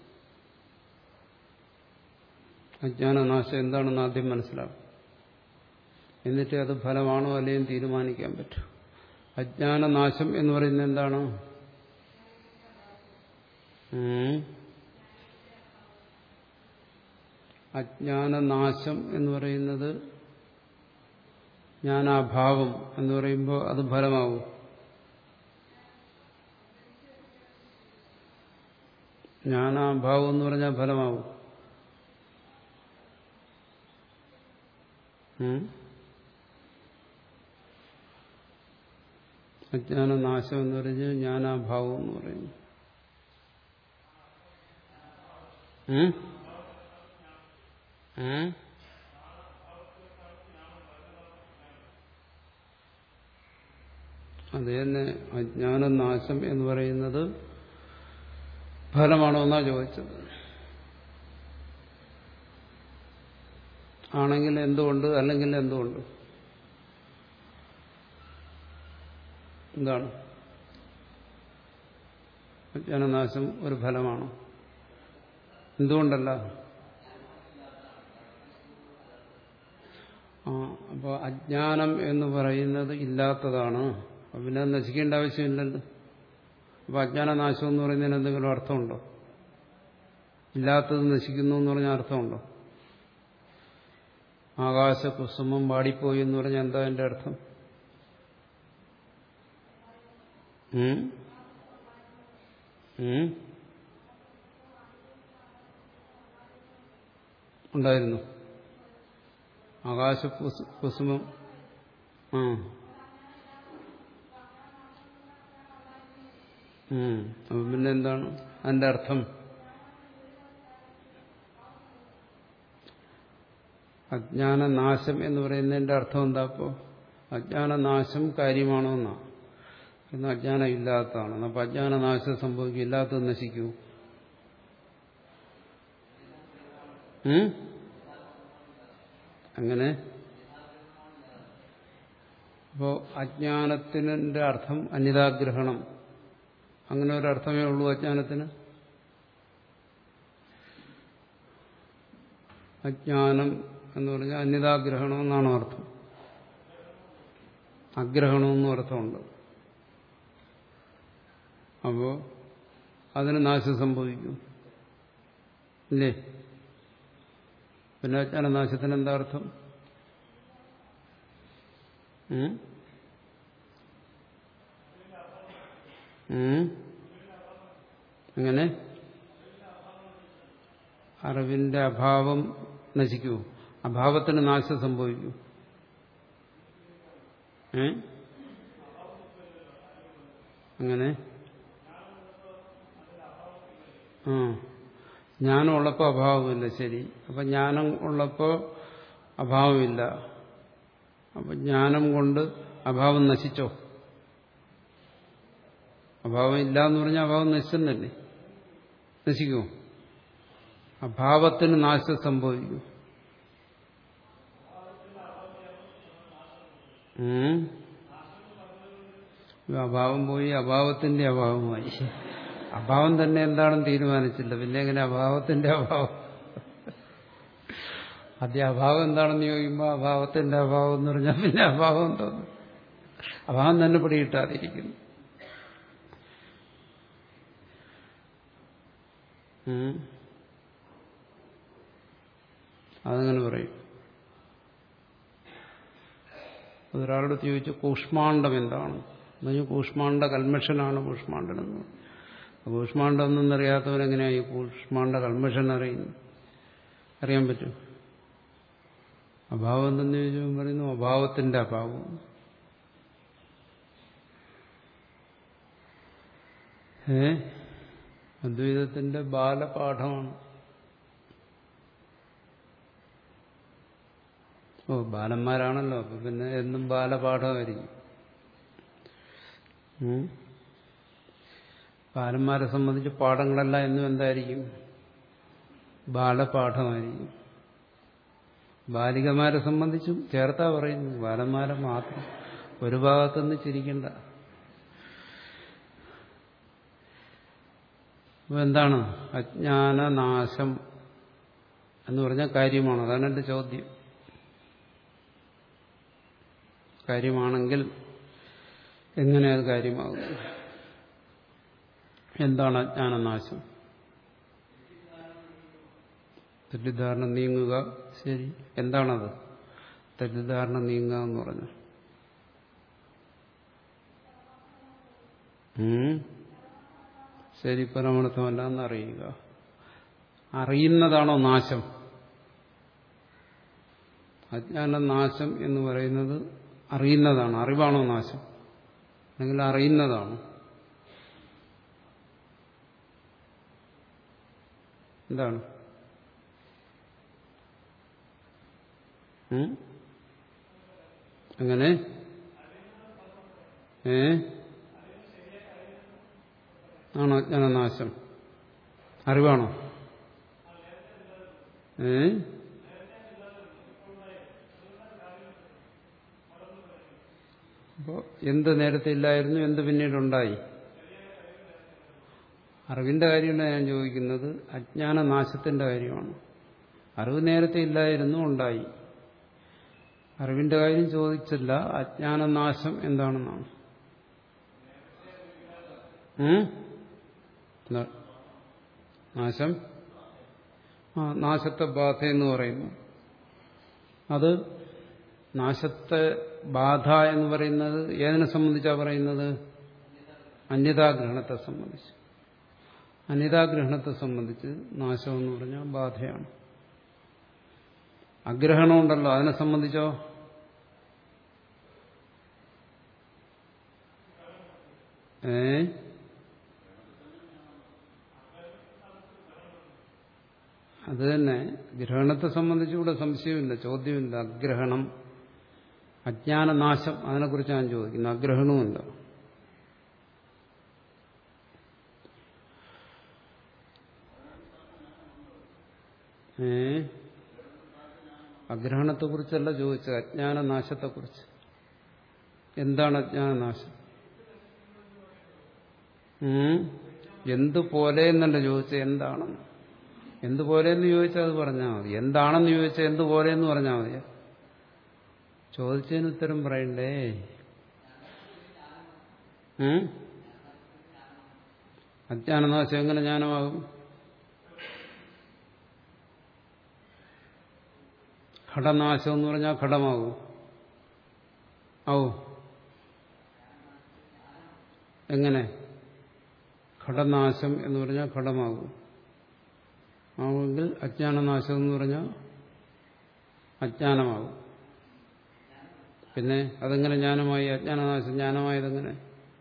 അജ്ഞാനനാശം എന്താണെന്ന് ആദ്യം മനസ്സിലാവും. എന്നിട്ട് അത് ഫലമാണോ അല്ലെങ്കിൽ തീരുമാനിക്കാൻ പറ്റും. അജ്ഞാനനാശം എന്ന് പറയുന്നത് എന്താണ്? അജ്ഞാനനാശം എന്ന് പറയുന്നത് ജ്ഞാനാഭാവം എന്ന് പറയുമ്പോൾ അത് ഫലമാവും. ജ്ഞാനാഭാവം എന്ന് പറഞ്ഞാൽ ഫലമാവും. അജ്ഞാനനാശം എന്ന് പറഞ്ഞ് ജ്ഞാനാഭാവം എന്ന് പറയുന്നു. അത് തന്നെ അജ്ഞാനനാശം എന്ന് പറയുന്നത് ഫലമാണോ എന്നാ ചോദിച്ചത്. ആണെങ്കിൽ എന്തുകൊണ്ട്, അല്ലെങ്കിൽ എന്തുകൊണ്ട്? എന്താണ് അജ്ഞാനനാശം ഒരു ഫലമാണോ? എന്തുകൊണ്ടല്ല? ആ അപ്പോൾ അജ്ഞാനം എന്ന് പറയുന്നത് ഇല്ലാത്തതാണ്. പിന്നെ നശിക്കേണ്ട ആവശ്യമില്ലല്ലോ. അപ്പോൾ അജ്ഞാനനാശം എന്ന് പറയുന്നതിന് എന്തെങ്കിലും അർത്ഥമുണ്ടോ? ഇല്ലാത്തത് നശിക്കുന്നു എന്ന് പറഞ്ഞാൽ അർത്ഥമുണ്ടോ? ആകാശകുസുമം വാടിപ്പോയി എന്ന് പറഞ്ഞാൽ എന്താ അതിന്റെ അർത്ഥം? ഉണ്ടായിരുന്നു ആകാശ കുസുമം. ആ അപ്പം പിന്നെ എന്താണ് അതിന്റെ അർത്ഥം? അജ്ഞാനനാശം എന്ന് പറയുന്നതിന്റെ അർത്ഥം എന്താ? അപ്പോൾ അജ്ഞാനനാശം കാര്യമാണോ എന്നാ? എന്നാൽ അജ്ഞാനം ഇല്ലാത്തതാണ്. അപ്പം അജ്ഞാനനാശം സംഭവിക്കും, ഇല്ലാത്തത് നശിക്കൂ? അങ്ങനെ അപ്പോ അജ്ഞാനത്തിന്റെ അർത്ഥം അനിതാഗ്രഹണം. അങ്ങനെ ഒരർത്ഥമേ ഉള്ളൂ അജ്ഞാനത്തിന്. അജ്ഞാനം എന്ന് പറഞ്ഞാൽ അന്യതാഗ്രഹണം എന്നാണ് അർത്ഥം. അഗ്രഹണമെന്നും അർത്ഥമുണ്ട്. അപ്പോ അതിന് നാശം സംഭവിക്കും ഇല്ലേ? പിന്നെ അജ്ഞാനനാശത്തിന് എന്താ അർത്ഥം? അങ്ങനെ അറിവിന്റെ അഭാവം നശിക്കൂ? അഭാവത്തിന് നാശം സംഭവിക്കൂ? ഏ അങ്ങനെ ആ ജ്ഞാനം ഉള്ളപ്പോൾ അഭാവമില്ല. ശരി. അപ്പം ജ്ഞാനം ഉള്ളപ്പോൾ അഭാവമില്ല. അപ്പം ജ്ഞാനം കൊണ്ട് അഭാവം നശിച്ചോ? അഭാവം ഇല്ല എന്ന് പറഞ്ഞാൽ അഭാവം നശിച്ചെന്നല്ലേ? നശിക്കുമോ? അഭാവത്തിന് നാശം സംഭവിക്കും. അഭാവം പോയി അഭാവത്തിന്റെ അഭാവമായി. അഭാവം തന്നെ എന്താണെന്ന് തീരുമാനിച്ചില്ല, പിന്നെ എങ്ങനെ അഭാവത്തിന്റെ അഭാവം? ആദ്യം അഭാവം എന്താണെന്ന് ചോദിക്കുമ്പോൾ അഭാവത്തിന്റെ അഭാവം എന്ന് പറഞ്ഞാൽ പിന്നെ അഭാവം എന്തോന്നു? അഭാവം തന്നെ പിടികിട്ടാതിരിക്കുന്നു. അതങ്ങനെ പറയും. ഒരാളോട് ചോദിച്ചു കൂഷ്മാണ്ഡം എന്താണ്? എന്നു കൂഷ്മാണ്ഡ കൽമഷനാണ് കൂഷ്മാണ്ഡനെന്ന്. കൂഷ്മാണ്ഡം എന്നറിയാത്തവരെങ്ങനെയായി കൂഷ്മാണ്ഡ കൽമഷൻ അറിയുന്നു? അറിയാൻ പറ്റും? അഭാവം എന്തെന്ന് ചോദിച്ചാൽ പറയുന്നു അഭാവത്തിന്റെ അഭാവം. ഏ അദ്വൈതത്തിന്റെ ബാലപാഠമാണ്. ഓ ബാലന്മാരാണല്ലോ, അപ്പൊ പിന്നെ എന്നും ബാലപാഠമായിരിക്കും. ബാലന്മാരെ സംബന്ധിച്ച് പാഠങ്ങളെല്ലാം എന്നും എന്തായിരിക്കും? ബാലപാഠമായിരിക്കും. ബാലികമാരെ സംബന്ധിച്ചും ചേർത്താ പറയുന്നു, ബാലന്മാരെ മാത്രം. ഒരു ഭാഗത്തുനിന്ന് ചിരിക്കണ്ട. അപ്പൊ എന്താണ് അജ്ഞാനനാശം എന്ന് പറഞ്ഞാൽ കാര്യമാണ്. അതാണ് എന്റെ ചോദ്യം. കാര്യമാണെങ്കിൽ എങ്ങനെ അത് കാര്യമാകുന്നു? എന്താണ് അജ്ഞാനനാശം? തെറ്റിദ്ധാരണ നീങ്ങുക. ശരി, എന്താണത് തെറ്റിദ്ധാരണ നീങ്ങുക എന്ന് പറഞ്ഞു? ശരി, പരമാർത്ഥമല്ല എന്നറിയുക. അറിയുന്നതാണോ നാശം? അജ്ഞാനനാശം എന്ന് പറയുന്നത് അറിയുന്നതാണ്. അറിവാണോ നാശം? അല്ലെങ്കിൽ അറിയുന്നതാണ്? എന്താണ്? അങ്ങനെ ഏ ആണോ അജ്ഞാനനാശം? അറിവാണോ? ഏ അപ്പോ എന്ത് നേരത്തെ ഇല്ലായിരുന്നു, എന്ത് പിന്നീടുണ്ടായി? അറിവിന്റെ കാര്യമല്ല ഞാൻ ചോദിക്കുന്നത്, അജ്ഞാനനാശത്തിന്റെ കാര്യമാണ്. അറിവ് നേരത്തെ ഇല്ലായിരുന്നു, ഉണ്ടായി. അറിവിന്റെ കാര്യം ചോദിച്ചില്ല, അജ്ഞാനനാശം എന്താണെന്നാണ്. നാശം ആ നാശത്തെ ബാധ എന്ന് പറയുന്നു. അത് നാശത്തെ ബാധ എന്ന് പറയുന്നത് ഏതിനെ സംബന്ധിച്ചാ പറയുന്നത്? അന്യതാഗ്രഹണത്തെ സംബന്ധിച്ച്. അന്യതാഗ്രഹണത്തെ സംബന്ധിച്ച് നാശം എന്ന് പറഞ്ഞാൽ ബാധയാണ്. അഗ്രഹണമുണ്ടല്ലോ, അതിനെ സംബന്ധിച്ചോ? ഏ അത് തന്നെ. ഗ്രഹണത്തെ സംബന്ധിച്ച് ഇവിടെ സംശയമില്ല, ചോദ്യമില്ല. അഗ്രഹണം, അജ്ഞാനനാശം, അതിനെക്കുറിച്ച് ഞാൻ ചോദിക്കുന്നത്. അഗ്രഹണവുമില്ല. ഏ അഗ്രഹണത്തെക്കുറിച്ചല്ല ചോദിച്ചത്, അജ്ഞാനനാശത്തെക്കുറിച്ച്. എന്താണ് അജ്ഞാനനാശം? എന്തുപോലെ എന്നല്ല ചോദിച്ചത്, എന്താണെന്ന്. എന്തുപോലെ എന്ന് ചോദിച്ചാൽ അത് പറഞ്ഞാൽ മതി. എന്താണെന്ന് ചോദിച്ചാൽ എന്തുപോലെ എന്ന് പറഞ്ഞാൽ മതി. ചോദിച്ചതിന് ഉത്തരം പറയണ്ടേ? അജ്ഞാനനാശം എങ്ങനെ ജ്ഞാനമാകും? ഘടനാശം എന്ന് പറഞ്ഞാൽ ഘടമാകും. ആവൂ. എങ്ങനെ? ഘടനാശം എന്ന് പറഞ്ഞാൽ ഘടമാകും. ആവുമെങ്കിൽ അജ്ഞാനനാശം എന്ന് പറഞ്ഞാൽ അജ്ഞാനമാകും. പിന്നെ അതെങ്ങനെ ജ്ഞാനമായി? അജ്ഞാനനാശം ജ്ഞാനമായതെങ്ങനെ?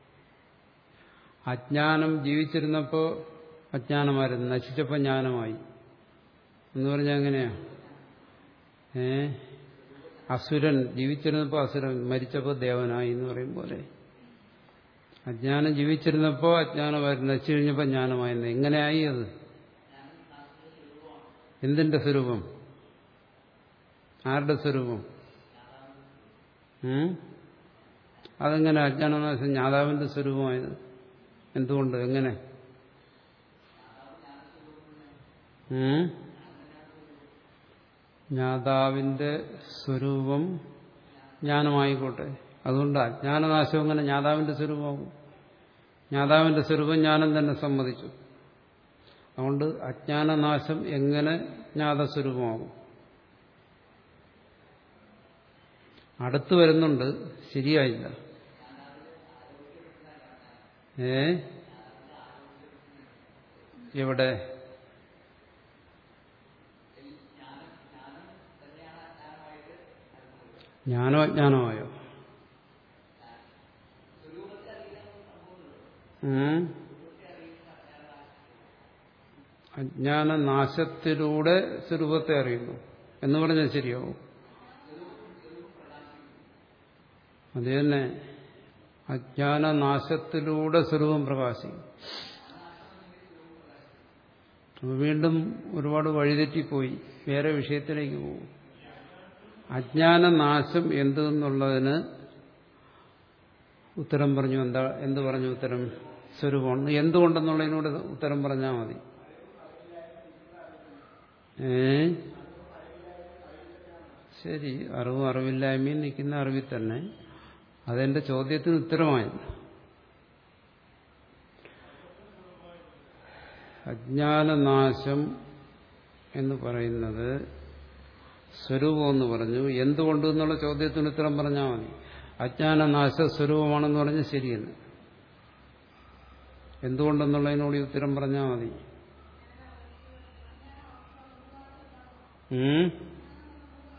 അജ്ഞാനം ജീവിച്ചിരുന്നപ്പോൾ അജ്ഞാനമായിരുന്നു, നശിച്ചപ്പോൾ ജ്ഞാനമായി എന്ന് പറഞ്ഞാൽ എങ്ങനെയാ? ഏ അസുരൻ ജീവിച്ചിരുന്നപ്പോൾ അസുരൻ, മരിച്ചപ്പോൾ ദേവനായി എന്ന് പറയും പോലെ. അജ്ഞാനം ജീവിച്ചിരുന്നപ്പോൾ അജ്ഞാനമായിരുന്നു, നശിച്ചു കഴിഞ്ഞപ്പോൾ ജ്ഞാനമായിരുന്നു. എങ്ങനെയായി അത്? എന്തിന്റെ സ്വരൂപം? ആരുടെ സ്വരൂപം? അതെങ്ങനെ അജ്ഞാനനാശം ജ്ഞാതാവിന്റെ സ്വരൂപമായത്? എന്തുകൊണ്ട്? എങ്ങനെ? ജ്ഞാതാവിന്റെ സ്വരൂപം ജ്ഞാനമായിക്കോട്ടെ. അതുകൊണ്ട് അജ്ഞാനനാശം എങ്ങനെ ജ്ഞാതാവിന്റെ സ്വരൂപമാകും? ജ്ഞാതാവിന്റെ സ്വരൂപം ജ്ഞാനം തന്നെ സമ്മതിച്ചു. അതുകൊണ്ട് അജ്ഞാനനാശം എങ്ങനെ ജ്ഞാതസ്വരൂപമാകും? അടുത്തു വരുന്നുണ്ട്, ശരിയായില്ല. ഏ എവിടെ? ജ്ഞാനോ അജ്ഞാനമായോ? അജ്ഞാനനാശത്തിലൂടെ സ്വരൂപത്തെ അറിയുന്നു എന്ന് പറഞ്ഞാൽ ശരിയാവും. അത് തന്നെ, അജ്ഞാനനാശത്തിലൂടെ സ്വരൂപം പ്രകാശിക്കും. അപ്പൊ വീണ്ടും ഒരുപാട് വഴിതെറ്റിപ്പോയി, വേറെ വിഷയത്തിലേക്ക് പോകും. അജ്ഞാനനാശം എന്തെന്നുള്ളതിന് ഉത്തരം പറഞ്ഞു. എന്താ എന്ത് പറഞ്ഞു ഉത്തരം? സ്വരൂപമാണ്. എന്തുകൊണ്ടെന്നുള്ളതിനോട് ഉത്തരം പറഞ്ഞാൽ മതി. ഏ ശരി, അറിവും അറിവില്ലായ്മയും നിൽക്കുന്ന അറിവിൽ തന്നെ. അതെന്റെ ചോദ്യത്തിന് ഉത്തരമായില്ല. അജ്ഞാനനാശം എന്ന് പറയുന്നത് സ്വരൂപമെന്ന് പറഞ്ഞു. എന്തുകൊണ്ട് എന്നുള്ള ചോദ്യത്തിന് ഉത്തരം പറഞ്ഞാൽ മതി. അജ്ഞാനനാശ സ്വരൂപമാണെന്ന് പറഞ്ഞ് ശരിയെന്ന്. എന്തുകൊണ്ടെന്നുള്ളതിനോട് ഉത്തരം പറഞ്ഞാൽ മതി.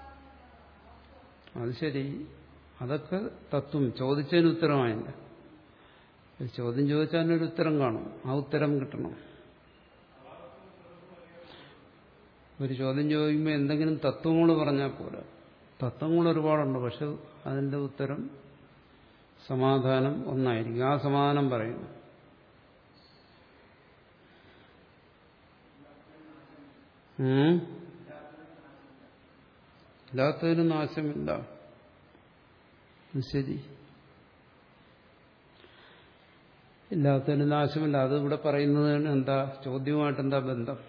അത് ശരി, അതൊക്കെ തത്വം. ചോദിച്ചതിന് ഉത്തരമായില്ല. ഒരു ചോദ്യം ചോദിച്ചാൽ അതിനൊരു ഉത്തരം കാണും. ആ ഉത്തരം കിട്ടണം. ഒരു ചോദ്യം ചോദിക്കുമ്പോൾ എന്തെങ്കിലും തത്വങ്ങൾ പറഞ്ഞാൽ പോരാ. തത്വങ്ങൾ ഒരുപാടുണ്ട്. പക്ഷെ അതിന്റെ ഉത്തരം സമാധാനം ഒന്നായിരിക്കും. ആ സമാധാനം പറയുന്നു. ഇല്ലാത്തതിന് നാശമില്ല. ശരി, ഇല്ലാത്തതിന് നാശമില്ല. അത് ഇവിടെ പറയുന്നതിന് എന്താ, ചോദ്യവുമായിട്ട് എന്താ ബന്ധം?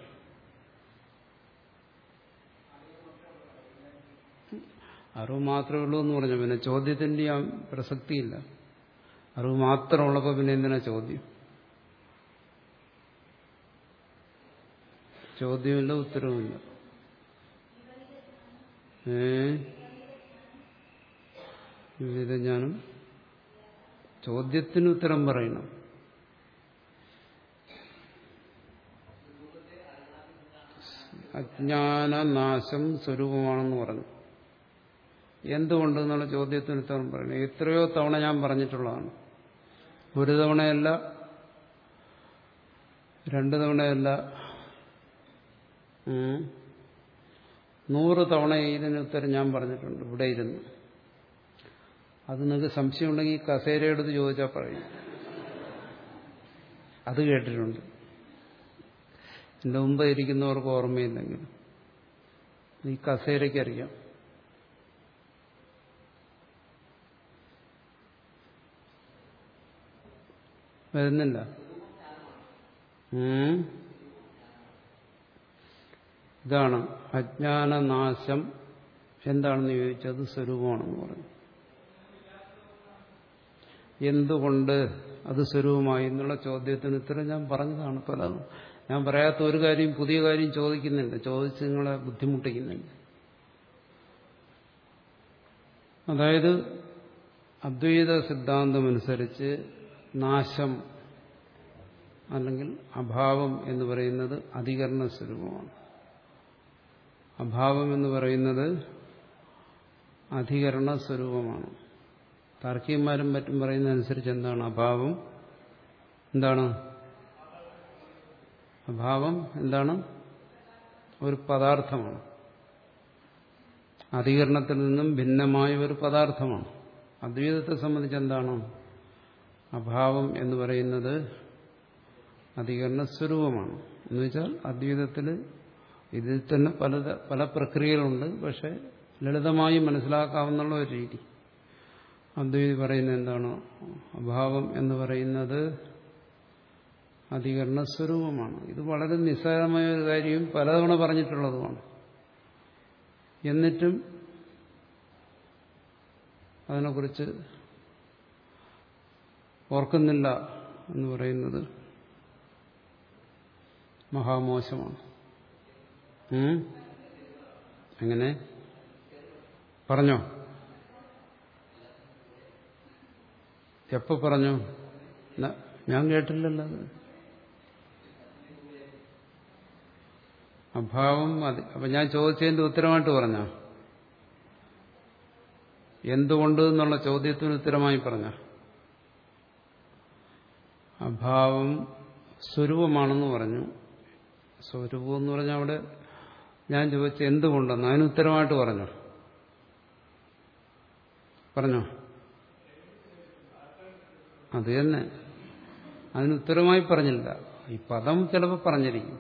അറിവ് മാത്രമേ ഉള്ളൂ എന്ന് പറഞ്ഞു. പിന്നെ ചോദ്യത്തിന്റെ ആ പ്രസക്തിയില്ല. അറിവ് മാത്രമുള്ളപ്പോൾ പിന്നെ എന്തിനാ ചോദ്യം? ചോദ്യമില്ല, ഉത്തരവുമില്ല. ഏ വിവിധജ്ഞാനം ചോദ്യത്തിന് ഉത്തരം പറയണം. അജ്ഞാനനാശം സ്വരൂപമാണെന്ന് പറഞ്ഞു. എന്തുകൊണ്ടെന്നുള്ള ചോദ്യത്തിന് ഉത്തരം പറയണം. എത്രയോ തവണ ഞാൻ പറഞ്ഞിട്ടുള്ളതാണ്. ഒരു തവണയല്ല, രണ്ടു തവണയല്ല, നൂറ് തവണ ഇതിന് ഉത്തരം ഞാൻ പറഞ്ഞിട്ടുണ്ട് ഇവിടെ ഇരുന്ന്. അത് നിങ്ങൾക്ക് സംശയമുണ്ടെങ്കിൽ കസേരയെടുത്ത് ചോദിച്ചാൽ പറയും. അത് കേട്ടിട്ടുണ്ട്. എന്റെ മുമ്പ് ഇരിക്കുന്നവർക്ക് ഓർമ്മയില്ലെങ്കിലും ഈ കസേരയ്ക്കറിയാം. വരുന്നില്ല. ഇതാണ് അജ്ഞാനനാശം. എന്താണെന്ന് ചോദിച്ചത് സ്വരൂപമാണെന്ന് പറഞ്ഞു. എന്തുകൊണ്ട് അത് സ്വരൂപമായി എന്നുള്ള ചോദ്യത്തിന് ഉത്തരം ഞാൻ പറഞ്ഞതാണ് പലതും. ഞാൻ പറയാത്ത ഒരു കാര്യം, പുതിയ കാര്യം ചോദിക്കുന്നുണ്ട്. ചോദിച്ച് നിങ്ങളെ ബുദ്ധിമുട്ടിക്കുന്നുണ്ട്. അതായത് അദ്വൈത സിദ്ധാന്തമനുസരിച്ച് നാശം അല്ലെങ്കിൽ അഭാവം എന്ന് പറയുന്നത് അധികരണ സ്വരൂപമാണ്. അഭാവം എന്ന് പറയുന്നത് അധികരണ സ്വരൂപമാണ്. താർക്കികന്മാരും മറ്റും പറയുന്നതനുസരിച്ച് എന്താണ് അഭാവം? എന്താണ് അഭാവം? എന്താണ്? ഒരു പദാർത്ഥമാണ്. അധികരണത്തിൽ നിന്നും ഭിന്നമായ ഒരു പദാർത്ഥമാണ്. അദ്വൈതത്തെ സംബന്ധിച്ച് എന്താണ് അഭാവം എന്ന് പറയുന്നത്? അധികരണ സ്വരൂപമാണ്. എന്ന് വെച്ചാൽ അദ്വൈതത്തിൽ ഇതിൽ തന്നെ പല പല പ്രക്രിയകളുണ്ട്. പക്ഷെ ലളിതമായി മനസ്സിലാക്കാവുന്ന ഒരു രീതി. അദ്വൈതി പറയുന്നത് എന്താണ്? അഭാവം എന്ന് പറയുന്നത് അധികരണ സ്വരൂപമാണ്. ഇത് വളരെ നിസ്സാരമായ ഒരു കാര്യം, പലതവണ പറഞ്ഞിട്ടുള്ളതുമാണ്. എന്നിട്ടും അതിനെക്കുറിച്ച് ഓർക്കുന്നില്ല എന്ന് പറയുന്നത് മഹാമോശമാണ്. എങ്ങനെ പറഞ്ഞോ? എപ്പോ പറഞ്ഞു? ഞാൻ കേട്ടില്ലല്ലോ. അത് അഭാവം. അപ്പൊ ഞാൻ ചോദിച്ചതിന്റെ ഉത്തരമായിട്ട് പറഞ്ഞോ? എന്തുകൊണ്ട് എന്നുള്ള ചോദ്യത്തിന് ഉത്തരമായി പറഞ്ഞ അഭാവം സ്വരൂപമാണെന്ന് പറഞ്ഞു. സ്വരൂപം എന്ന് പറഞ്ഞാൽ അവിടെ ഞാൻ ചോദിച്ച എന്തുകൊണ്ടെന്ന് അതിന് ഉത്തരമായിട്ട് പറഞ്ഞു. പറഞ്ഞോ? അത് തന്നെ. അതിന് ഉത്തരമായി പറഞ്ഞില്ല. ഈ പദം ചിലപ്പോൾ പറഞ്ഞിരിക്കും.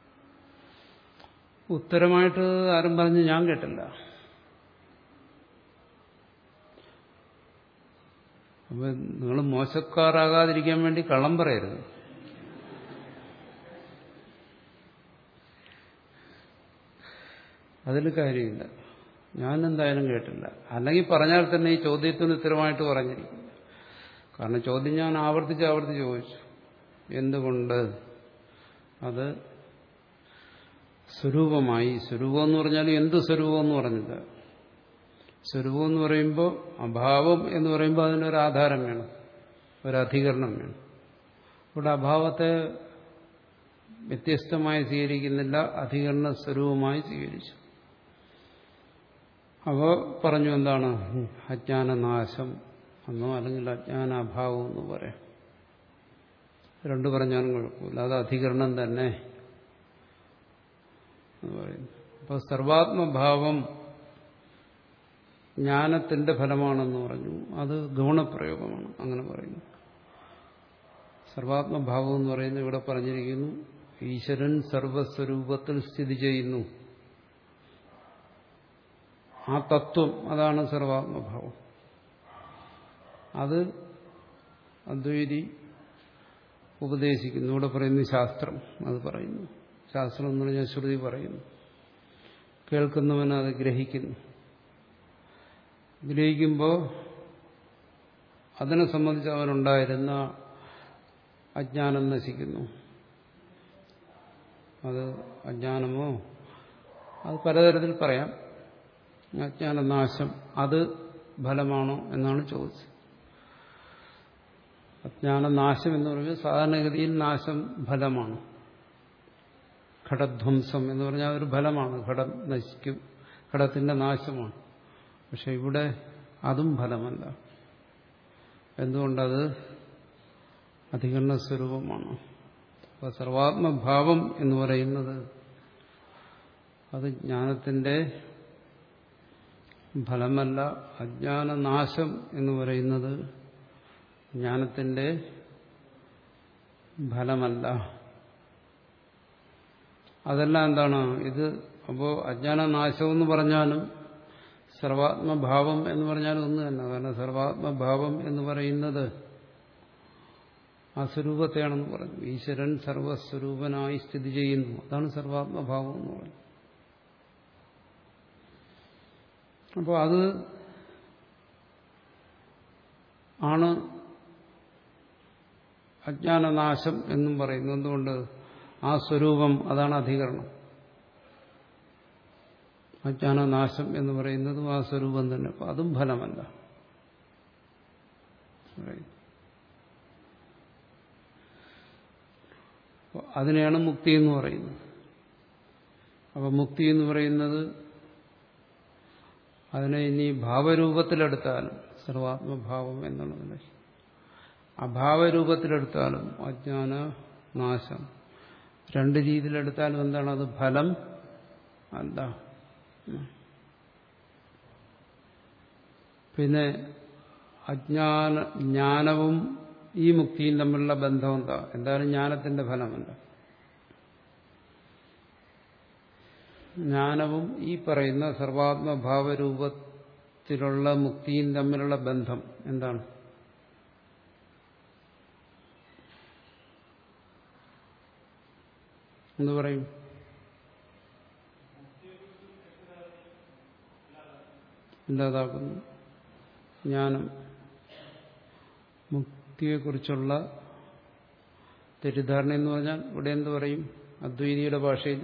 ഉത്തരമായിട്ട് ആരും പറഞ്ഞ് ഞാൻ കേട്ടില്ല. അപ്പൊ നിങ്ങൾ മോശക്കാരാകാതിരിക്കാൻ വേണ്ടി കള്ളം പറയരുത്. അതിൽ കാര്യമില്ല. ഞാൻ എന്തായാലും കേട്ടില്ല. അല്ലെങ്കിൽ പറഞ്ഞാൽ തന്നെ ഈ ചോദ്യത്തിന് ഉത്തരമായിട്ട് പറഞ്ഞിരിക്കും. കാരണം ചോദ്യം ഞാൻ ആവർത്തിച്ച് ആവർത്തിച്ച് ചോദിച്ചു. എന്തുകൊണ്ട് അത് സ്വരൂപമായി? സ്വരൂപം എന്ന് പറഞ്ഞാൽ എന്ത് സ്വരൂപം എന്ന് പറഞ്ഞില്ല. സ്വരൂപം എന്ന് പറയുമ്പോൾ അഭാവം എന്ന് പറയുമ്പോൾ അതിനൊരു ആധാരം വേണം, ഒരധികരണം വേണം. ഇവിടെ അഭാവത്തെ വ്യത്യസ്തമായി സ്വീകരിക്കുന്നില്ല, അധികരണ സ്വരൂപമായി സ്വീകരിച്ചു. അപ്പോൾ പറഞ്ഞു എന്താണ് അജ്ഞാനനാശം എന്നോ അല്ലെങ്കിൽ അജ്ഞാനാഭാവം എന്ന് പറയാം. രണ്ടു പറഞ്ഞാലും കുഴപ്പമില്ല, അത് അധികരണം തന്നെ എന്ന് പറയുന്നു. അപ്പോൾ സർവാത്മഭാവം ജ്ഞാനത്തിന്റെ ഫലമാണെന്ന് പറഞ്ഞു. അത് ഗൗണപ്രയോഗമാണ് അങ്ങനെ പറയുന്നു. സർവാത്മഭാവം എന്ന് പറയുന്നത് ഇവിടെ പറഞ്ഞിരിക്കുന്നു, ഈശ്വരൻ സർവസ്വരൂപത്തിൽ സ്ഥിതി ചെയ്യുന്നു. ആ തത്വം, അതാണ് സർവാത്മഭാവം. അത് അദ്വൈതി ഉപദേശിക്കുന്നു. ഇവിടെ പറയുന്നു ശാസ്ത്രം അത് പറയുന്നു. ശാസ്ത്രം എന്ന് പറഞ്ഞാൽ ശ്രുതി പറയുന്നു. കേൾക്കുന്നവൻ അത് ഗ്രഹിക്കുന്നു. ഗ്രഹിക്കുമ്പോൾ അതിനെ സംബന്ധിച്ച് അവനുണ്ടായിരുന്ന അജ്ഞാനം നശിക്കുന്നു. അത് അജ്ഞാനമോ അത് പലതരത്തിൽ പറയാം. അജ്ഞാനനാശം അത് ഫലമാണോ എന്നാണ് ചോദിച്ചത്. അജ്ഞാനനാശം എന്ന് പറയുന്നത് സാധാരണഗതിയിൽ നാശം ഫലമാണ്. ഘടധ്വംസം എന്ന് പറഞ്ഞാൽ ഒരു ഫലമാണ്. ഘടം നശിക്കും, ഘടത്തിന്റെ നാശമാണ്. പക്ഷെ ഇവിടെ അതും ഫലമല്ല. എന്തുകൊണ്ടത് അധികരണ സ്വരൂപമാണ്. അപ്പോൾ സർവാത്മഭാവം എന്ന് പറയുന്നത് അത് ജ്ഞാനത്തിന്റെ ഫലമല്ല. അജ്ഞാനനാശം എന്ന് പറയുന്നത് ജ്ഞാനത്തിന്റെ ഫലമല്ല. അതെല്ലാം എന്താണ് ഇത്? അപ്പോൾ അജ്ഞാനനാശം എന്ന് പറഞ്ഞാലും സർവാത്മഭാവം എന്ന് പറഞ്ഞാലും ഒന്ന് തന്നെ. കാരണം സർവാത്മഭാവം എന്ന് പറയുന്നത് ആ സ്വരൂപത്തെയാണെന്ന് പറഞ്ഞു. ഈശ്വരൻ സർവസ്വരൂപനായി സ്ഥിതി ചെയ്യുന്നു. അതാണ് സർവാത്മഭാവം എന്ന് പറയുന്നത്. അപ്പോൾ അത് ആണ് അജ്ഞാനനാശം എന്നും പറയുന്നത്. എന്തുകൊണ്ട്? ആ സ്വരൂപം അതാണ് അധികരണം. അജ്ഞാനനാശം എന്ന് പറയുന്നതും ആ സ്വരൂപം തന്നെ. അപ്പം അതും ഫലമല്ല. അതിനെയാണ് മുക്തി എന്ന് പറയുന്നത്. അപ്പം മുക്തി എന്ന് പറയുന്നത് അതിനെ ഇനി ഭാവരൂപത്തിലെടുത്താലും സർവാത്മഭാവം എന്നുള്ളതിനെ അഭാവരൂപത്തിലെടുത്താലും അജ്ഞാന നാശം രണ്ട് രീതിയിലെടുത്താലും എന്താണ്? അത് ഫലം അല്ല. പിന്നെ അജ്ഞാന ജ്ഞാനവും ഈ മുക്തിയും തമ്മിലുള്ള ബന്ധം എന്താ? എന്തായാലും ജ്ഞാനത്തിന്റെ ഫലമല്ല. ജ്ഞാനവും ഈ പറയുന്ന സർവാത്മഭാവരൂപത്തിലുള്ള മുക്തിയും തമ്മിലുള്ള ബന്ധം എന്താണ്? എന്ന് പറയും. ഇല്ലാതാക്കുന്നു. ജ്ഞാനം മുക്തിയെക്കുറിച്ചുള്ള തെറ്റിദ്ധാരണ എന്ന് പറഞ്ഞാൽ ഇവിടെ എന്ത് പറയും? അദ്വൈതിയുടെ ഭാഷയിൽ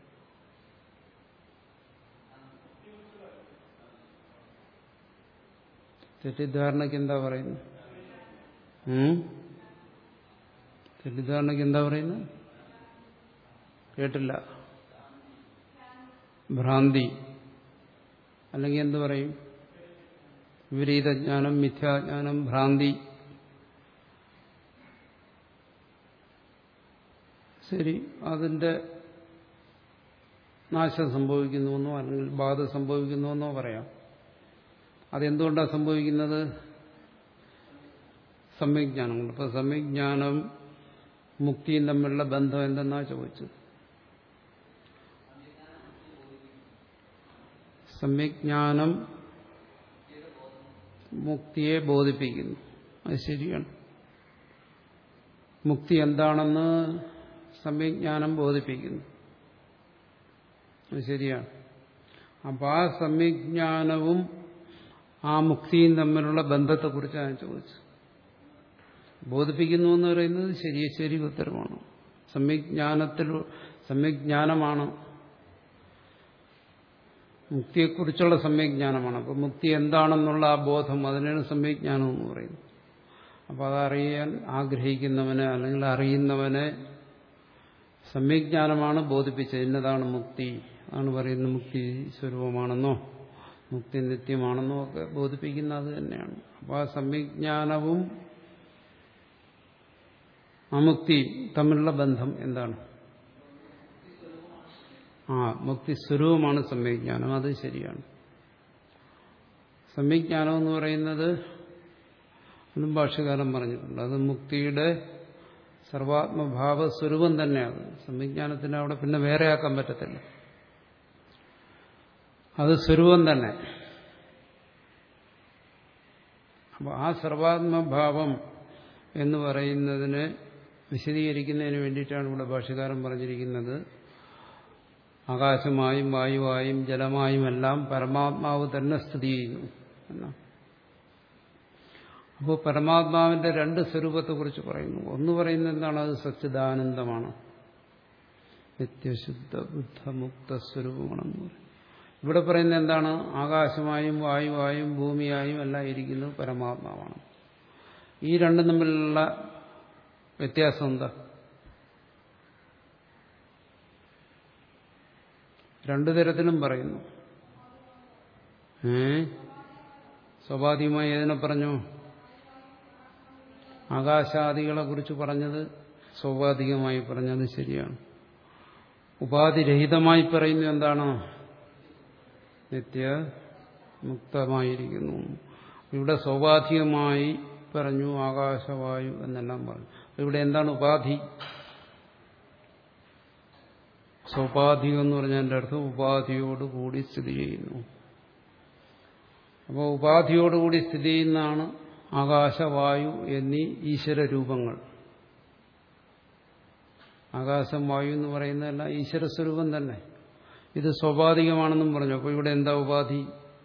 തെറ്റിദ്ധാരണയ്ക്ക് എന്താ പറയുന്നത്? തെറ്റിദ്ധാരണയ്ക്ക് എന്താ പറയുന്നത്? കേട്ടില്ല. ഭ്രാന്തി. അല്ലെങ്കിൽ എന്ത് പറയും? വിപരീതജ്ഞാനം, മിഥ്യാജ്ഞാനം, ഭ്രാന്തി. ശരി, അതിന്റെ നാശം സംഭവിക്കുന്നുവെന്നോ അല്ലെങ്കിൽ ബാധ സംഭവിക്കുന്നുവെന്നോ പറയാം. അതെന്തുകൊണ്ടാണ് സംഭവിക്കുന്നത്? സമ്യജ്ഞാനം കൊണ്ട്. ഇപ്പൊ സമ്യജ്ഞാനം മുക്തിയും തമ്മിലുള്ള ബന്ധം എന്തെന്നാ ചോദിച്ചത്. സമ്യജ്ഞാനം മുക്തിയെ ബോധിപ്പിക്കുന്നു. അത് ശരിയാണ്. മുക്തി എന്താണെന്ന് സമ്യജ്ഞാനം ബോധിപ്പിക്കുന്നു. അത് ശരിയാണ്. അപ്പൊ ആ സമ്യജ്ഞാനവും ആ മുക്തിയും തമ്മിലുള്ള ബന്ധത്തെക്കുറിച്ചാണ് ചോദിച്ചത്. ബോധിപ്പിക്കുന്നു എന്ന് പറയുന്നത് ശരി ശരി ഉത്തരമാണ്. സമ്യജ്ഞാനത്തിൽ സമ്യജ്ഞാനമാണ്, മുക്തിയെക്കുറിച്ചുള്ള സമ്യജ്ഞാനമാണ്. അപ്പോൾ മുക്തി എന്താണെന്നുള്ള ആ ബോധം, അതിനാണ് സമ്യജ്ഞാനം എന്ന് പറയുന്നത്. അപ്പോൾ അതറിയാൻ ആഗ്രഹിക്കുന്നവനെ അല്ലെങ്കിൽ അറിയുന്നവനെ സമ്യജ്ഞാനമാണ് ബോധിപ്പിച്ചത്. ഇന്നതാണ് മുക്തി, ആണ് പറയുന്നത്. മുക്തി സ്വരൂപമാണെന്നോ മുക്തി നിത്യമാണെന്നോ ഒക്കെ ബോധിപ്പിക്കുന്ന അത് തന്നെയാണ്. അപ്പോൾ ആ സമ്യജ്ഞാനവും അമുക്തി തമ്മിലുള്ള ബന്ധം എന്താണ്? ആ മുക്തി സ്വരൂപമാണ് സമ്യജ്ഞാനം. അത് ശരിയാണ്. സമ്യജ്ഞാനം എന്ന് പറയുന്നത് എന്നും ഭാഷ്യകാരൻ പറഞ്ഞിട്ടുണ്ട്, അത് മുക്തിയുടെ സർവാത്മഭാവ സ്വരൂപം തന്നെയാണ്. സമ്യജ്ഞാനത്തിന് അവിടെ പിന്നെ വേറെയാക്കാൻ പറ്റത്തില്ല, അത് സ്വരൂപം തന്നെ. അപ്പോൾ ആ സർവാത്മഭാവം എന്ന് പറയുന്നതിനെ വിശദീകരിക്കുന്നതിന് വേണ്ടിയിട്ടാണ് ഇവിടെ ഭാഷ്യകാരൻ പറഞ്ഞിരിക്കുന്നത് ആകാശമായും വായുവായും ജലമായും എല്ലാം പരമാത്മാവ് തന്നെ സ്ഥിതി ചെയ്യുന്നു എന്നാണ്. അപ്പോൾ പരമാത്മാവിന്റെ രണ്ട് സ്വരൂപത്തെക്കുറിച്ച് പറയുന്നു. ഒന്ന് പറയുന്നത് എന്താണ്? അത് സച്ചിദാനന്ദമാണ്, നിത്യശുദ്ധ ബുദ്ധമുക്ത സ്വരൂപമാണെന്ന് പറയും. ഇവിടെ പറയുന്നത് എന്താണ്? ആകാശമായും വായുവായും ഭൂമിയായും എല്ലാം ഇരിക്കുന്നത് പരമാത്മാവാണ്. ഈ രണ്ടും തമ്മിലുള്ള വ്യത്യാസം എന്താ? രണ്ടു തരത്തിലും പറയുന്നു. ഏ സ്വാഭാവികമായി ഏതിനെ പറഞ്ഞു? ആകാശാദികളെ കുറിച്ച് പറഞ്ഞത് സ്വാഭാവികമായി പറഞ്ഞത് ശരിയാണ്. ഉപാധിരഹിതമായി പറയുന്നത് എന്താണ്? നിത്യ മുക്തമായിരിക്കുന്നു. ഇവിടെ സ്വാഭാവികമായി പറഞ്ഞു ആകാശവായു എന്നെല്ലാം പറഞ്ഞു. ഇവിടെ എന്താണ് ഉപാധി? സോപാധികം എന്ന് പറഞ്ഞതിന്റെ അർത്ഥം ഉപാധിയോടുകൂടി സ്ഥിതി ചെയ്യുന്നു. അപ്പോൾ ഉപാധിയോടുകൂടി സ്ഥിതി ചെയ്യുന്നതാണ് ആകാശവായു എന്നീ ഈശ്വര രൂപങ്ങൾ. ആകാശം വായു എന്ന് പറയുന്നതെല്ലാം ഈശ്വര സ്വരൂപം തന്നെ. ഇത് സ്വാഭാവികമാണെന്നും പറഞ്ഞു. അപ്പോൾ ഇവിടെ എന്താ ഉപാധി?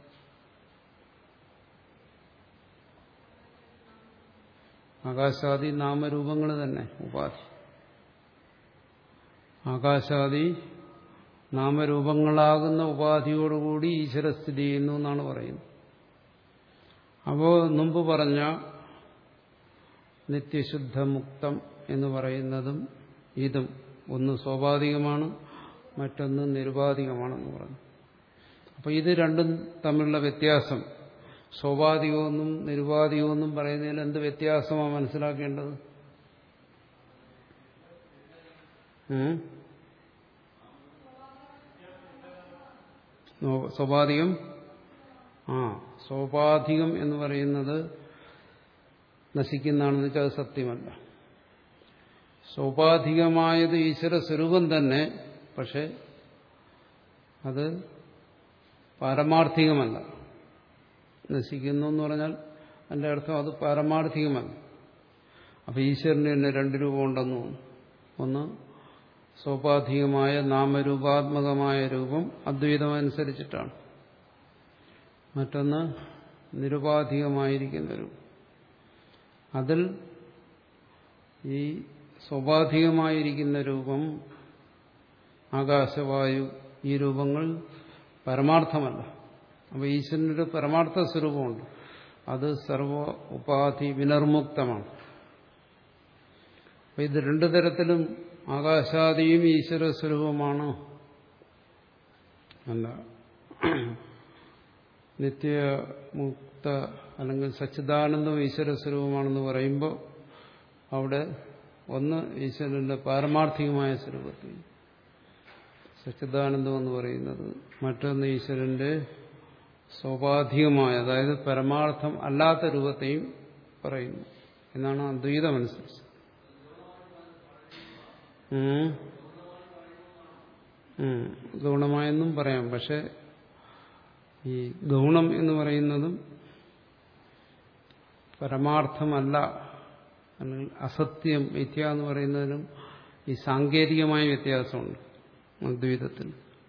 ആകാശാദി നാമരൂപങ്ങൾ തന്നെ ഉപാധി. ആകാശാദി നാമരൂപങ്ങളാകുന്ന ഉപാധിയോടുകൂടി ഈശ്വര സ്ഥിതി ചെയ്യുന്നു എന്നാണ് പറയുന്നത്. അപ്പോൾ മുമ്പ് പറഞ്ഞ നിത്യശുദ്ധമുക്തം എന്ന് പറയുന്നതും ഇതും ഒന്ന് സ്വാഭാവികമാണ്, മറ്റൊന്ന് നിരുപാധികമാണെന്ന് പറഞ്ഞു. അപ്പോൾ ഇത് രണ്ടും തമ്മിലുള്ള വ്യത്യാസം, സ്വാഭാവികമെന്നും നിരുപാധികമെന്നും പറയുന്നതിൽ എന്ത് വ്യത്യാസമാണ് മനസ്സിലാക്കേണ്ടത്? സ്വാഭാവികം ആ സ്വാഭാവികം എന്ന് പറയുന്നത് നശിക്കുന്നതാണെന്ന് വെച്ചാൽ അത് സത്യമല്ല. സ്വാഭാവികമായത് ഈശ്വര സ്വരൂപം തന്നെ, പക്ഷെ അത് പാരമാർത്ഥികമല്ല. നശിക്കുന്നു എന്ന് പറഞ്ഞാൽ അതിന്റെ അർത്ഥം അത് പാരമാർത്ഥികമല്ല. അപ്പൊ ഈശ്വരന് തന്നെ രണ്ട് രൂപമുണ്ടെന്നു. ഒന്ന് സ്വാഭാവികമായ നാമരൂപാത്മകമായ രൂപം അദ്വൈതമനുസരിച്ചിട്ടാണ്, മറ്റൊന്ന് നിരുപാധികമായിരിക്കുന്ന രൂപം. അതിൽ ഈ സ്വാഭാവികമായിരിക്കുന്ന രൂപം ആകാശവായു ഈ രൂപങ്ങൾ പരമാർത്ഥമല്ല. അപ്പോൾ ഈശ്വരനൊരു പരമാർത്ഥ സ്വരൂപമുണ്ട്, അത് സർവ ഉപാധി വിനിർമുക്തമാണ്. അപ്പോൾ ഇത് രണ്ടു തരത്തിലും ആകാശാദിയും ഈശ്വര സ്വരൂപമാണ് അല്ല. നിത്യമുക്ത അല്ലെങ്കിൽ സച്ചിദാനന്ദം ഈശ്വര സ്വരൂപമാണെന്ന് പറയുമ്പോൾ അവിടെ ഒന്ന് ഈശ്വരന്റെ പാരമാർത്ഥികമായ സ്വരൂപത്തിൽ സച്ചിദാനന്ദം എന്ന് പറയുന്നത്, മറ്റൊന്ന് ഈശ്വരന്റെ സ്വാഭാവികമായ, അതായത് പരമാർത്ഥം അല്ലാത്ത രൂപത്തെയും പറയുന്നു എന്നാണ് അദ്വൈതമനുസരിച്ച്. ഗൗണമായെന്നും പറയാം. പക്ഷെ ഈ ഗൗണം എന്ന് പറയുന്നതും പരമാർത്ഥമല്ല അല്ലെങ്കിൽ അസത്യം മിഥ്യ എന്ന് പറയുന്നതിനും ഈ സാങ്കേതികമായ വ്യത്യാസമുണ്ട് അദ്വൈതത്തിൽ.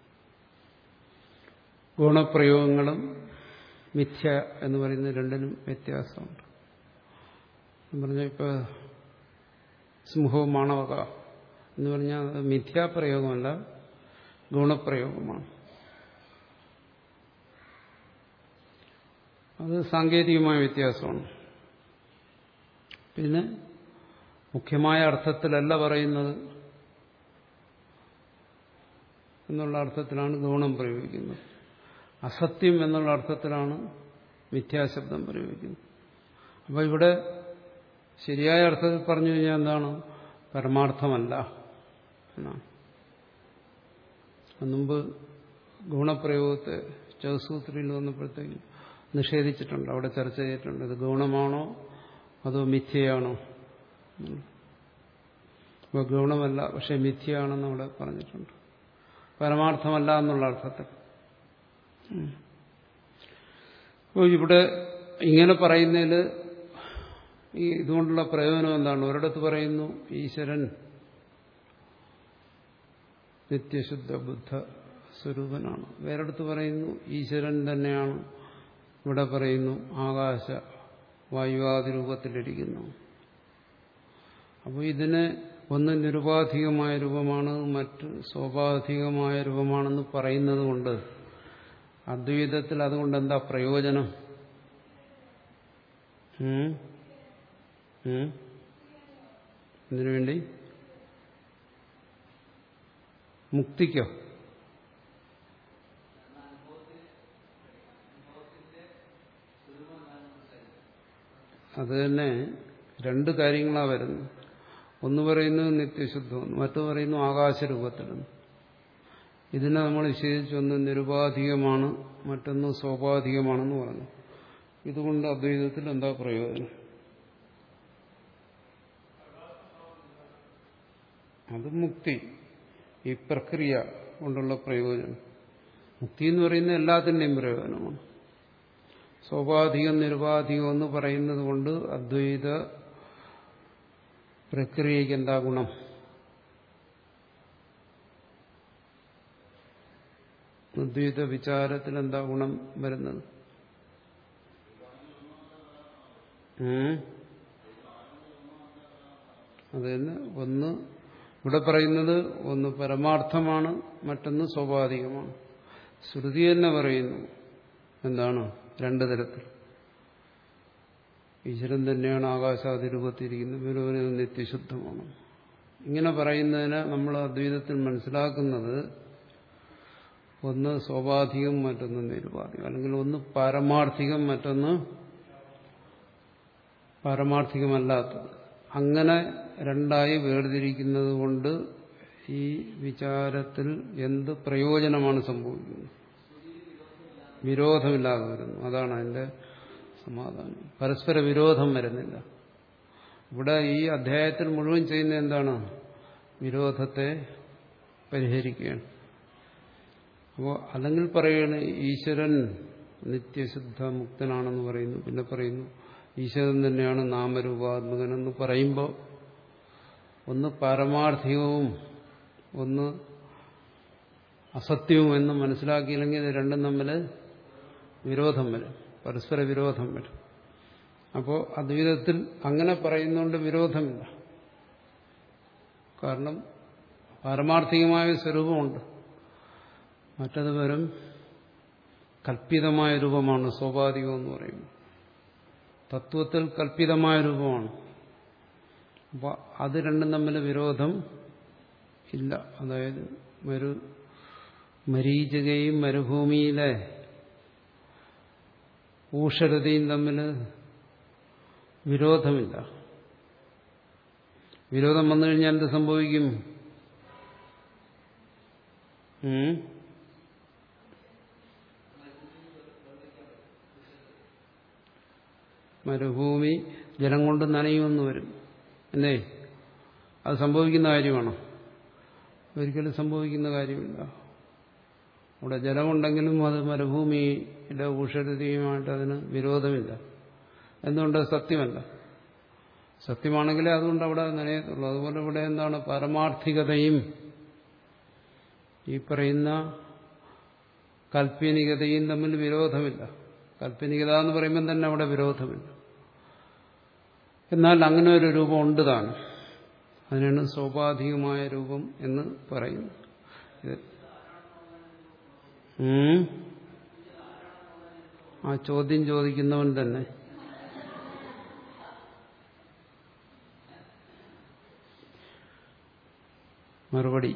ഗുണപ്രയോഗങ്ങളും മിഥ്യ എന്ന് പറയുന്ന രണ്ടിനും വ്യത്യാസമുണ്ട്. പറഞ്ഞാൽ ഇപ്പൊ സിംഹോ മാണവക എന്ന് പറഞ്ഞാൽ മിഥ്യാപ്രയോഗമല്ല, ഗുണപ്രയോഗമാണ്. അത് സാങ്കേതികമായ വ്യത്യാസമാണ്. പിന്നെ മുഖ്യമായ അർത്ഥത്തിലല്ല പറയുന്നത് എന്നുള്ള അർത്ഥത്തിലാണ് ഗുണം പ്രയോഗിക്കുന്നത്. അസത്യം എന്നുള്ള അർത്ഥത്തിലാണ് മിഥ്യാശബ്ദം പ്രയോഗിക്കുന്നത്. അപ്പോൾ ഇവിടെ ശരിയായ അർത്ഥത്തിൽ പറഞ്ഞു കഴിഞ്ഞാൽ എന്താണ്? പരമാർത്ഥമല്ല എന്നാണ്. മുമ്പ് ഗുണപ്രയോഗത്തെ ചതുസൂത്രിയിൽ വന്നപ്പോഴത്തേക്ക് നിഷേധിച്ചിട്ടുണ്ട്, അവിടെ ചർച്ച ചെയ്തിട്ടുണ്ട്. ഇത് ഗുണമാണോ അതോ മിഥ്യയാണോ? അപ്പോൾ ഗുണമല്ല, പക്ഷെ മിഥ്യയാണെന്ന് അവിടെ പറഞ്ഞിട്ടുണ്ട്. പരമാർത്ഥമല്ല എന്നുള്ള അർത്ഥത്തിൽ. അപ്പോൾ ഇവിടെ ഇങ്ങനെ പറയുന്നതിൽ ഈ ഇതുകൊണ്ടുള്ള പ്രയോജനം എന്താണ്? ഒരിടത്ത് പറയുന്നു ഈശ്വരൻ നിത്യശുദ്ധ ബുദ്ധ സ്വരൂപനാണ്, വേറെടുത്ത് പറയുന്നു ഈശ്വരൻ തന്നെയാണ്. ഇവിടെ പറയുന്നു ആകാശ വായുവാദി രൂപത്തിലിരിക്കുന്നു. അപ്പോൾ ഇതിന് ഒന്ന് നിരുപാധികമായ രൂപമാണ്, മറ്റ് സ്വാഭാവികമായ രൂപമാണെന്ന് പറയുന്നത് കൊണ്ട് അദ്വൈതത്തിൽ അതുകൊണ്ട് എന്താ പ്രയോജനം? എന്തിനു വേണ്ടി? മുക്തിക്കോ? അത് തന്നെ രണ്ട് കാര്യങ്ങളാണ് വരുന്നത്. ഒന്ന് പറയുന്നത് നിത്യശുദ്ധം, മറ്റു പറയുന്നു ആകാശരൂപത്തിലെന്ന്. ഇതിനെ നമ്മൾ നിഷേധിച്ച് ഒന്ന് നിരുപാധികമാണ്, മറ്റൊന്ന് സ്വാഭാവികമാണെന്ന് പറഞ്ഞു. ഇതുകൊണ്ട് അദ്വൈതത്തിൽ എന്താ പ്രയോജനം? അത് മുക്തി, ഈ പ്രക്രിയ കൊണ്ടുള്ള പ്രയോജനം. മുക്തി എന്ന് പറയുന്നത് എല്ലാത്തിൻ്റെയും പ്രയോജനമാണ്. സ്വാഭാവികം നിരുപാധികം എന്ന് പറയുന്നത് കൊണ്ട് അദ്വൈത പ്രക്രിയയ്ക്ക് എന്താ ഗുണം? അദ്വൈത വിചാരത്തിൽ എന്താ ഗുണം വരുന്നത്? അത് തന്നെ. ഒന്ന് ഇവിടെ പറയുന്നത് ഒന്ന് പരമാർത്ഥമാണ്, മറ്റൊന്ന് സ്വാഭാവികമാണ്. ശ്രുതി തന്നെ പറയുന്നു എന്താണ്? രണ്ടു തരത്തിൽ. ഈശ്വരൻ തന്നെയാണ് ആകാശാദി രൂപത്തിരിക്കുന്നത്, ഗുരുവിന് നിത്യശുദ്ധമാണ്. ഇങ്ങനെ പറയുന്നതിന് നമ്മൾ അദ്വൈതത്തിൽ മനസ്സിലാക്കുന്നത് ഒന്ന് സ്വാഭാവികം, മറ്റൊന്ന് നിരുപാധികം, അല്ലെങ്കിൽ ഒന്ന് പാരമാർത്ഥികം, മറ്റൊന്ന് പാരമാർത്ഥികമല്ലാത്തത്. അങ്ങനെ രണ്ടായി വേർതിരിക്കുന്നത് കൊണ്ട് ഈ വിചാരത്തിൽ എന്ത് പ്രയോജനമാണ് സംഭവിക്കുന്നത്? വിരോധമില്ലാതെ വരുന്നു. അതാണ് അതിന്റെ സമാധാനം. പരസ്പര വിരോധം വരുന്നില്ല. ഇവിടെ ഈ അധ്യായത്തിൽ മുഴുവൻ ചെയ്യുന്ന എന്താണ്? വിരോധത്തെ പരിഹരിക്കുകയാണ്. അപ്പോൾ അല്ലെങ്കിൽ പറയുകയാണ് ഈശ്വരൻ നിത്യശുദ്ധ മുക്തനാണെന്ന് പറയുന്നു. പിന്നെ പറയുന്നു ഈശ്വരൻ തന്നെയാണ് നാമരൂപാത്മകനെന്ന് പറയുമ്പോൾ ഒന്ന് പാരമാർത്ഥികവും ഒന്ന് അസത്യവും എന്ന് മനസ്സിലാക്കിയില്ലെങ്കിൽ ഇത് രണ്ടും തമ്മിൽ വിരോധം വരും, പരസ്പര വിരോധം വരും. അപ്പോൾ അദ്വൈതത്തിൽ അങ്ങനെ പറയുന്നതുകൊണ്ട് വിരോധമില്ല. കാരണം പാരമാർത്ഥികമായ സ്വരൂപമുണ്ട്, മറ്റത് വെറും കൽപ്പിതമായ രൂപമാണ് സ്വാഭാവികം എന്ന് പറയുമ്പോൾ. തത്വത്തിൽ കൽപ്പിതമായ രൂപമാണ്. അപ്പോൾ അത് രണ്ടും തമ്മിൽ വിരോധം ഇല്ല. അതായത് ഒരു മരീചികയും മരുഭൂമിയിലെ ഊഷരതയും തമ്മിൽ വിരോധമില്ല. വിരോധം വന്നു കഴിഞ്ഞാൽ എന്ത് സംഭവിക്കും? മരുഭൂമി ജലം കൊണ്ട് നനയുമെന്ന് വരും. എന്തേ? അത് സംഭവിക്കുന്ന കാര്യമാണോ? ഒരിക്കലും സംഭവിക്കുന്ന കാര്യമില്ല. അവിടെ ജലമുണ്ടെങ്കിലും അത് മരുഭൂമിയുടെ ഊഷരതയുമായിട്ട് അതിന് വിരോധമില്ല. എന്തുകൊണ്ട്? സത്യമല്ല. സത്യമാണെങ്കിലേ അതുകൊണ്ട് അവിടെ നനയത്തുള്ളൂ. അതുപോലെ ഇവിടെ എന്താണ്? പാരമാർത്ഥികതയും ഈ പറയുന്ന കാൽപ്പനികതയും തമ്മിൽ വിരോധമില്ല. കാൽപ്പനികത എന്ന് പറയുമ്പോൾ തന്നെ അവിടെ വിരോധമില്ല. എന്നാൽ അങ്ങനെ ഒരു രൂപം ഉണ്ട് താൻ. അതിനാണ് സ്വാഭാവികമായ രൂപം എന്ന് പറയുന്നത്. ആ ചോദ്യം ചോദിക്കുന്നവൻ തന്നെ മറുപടി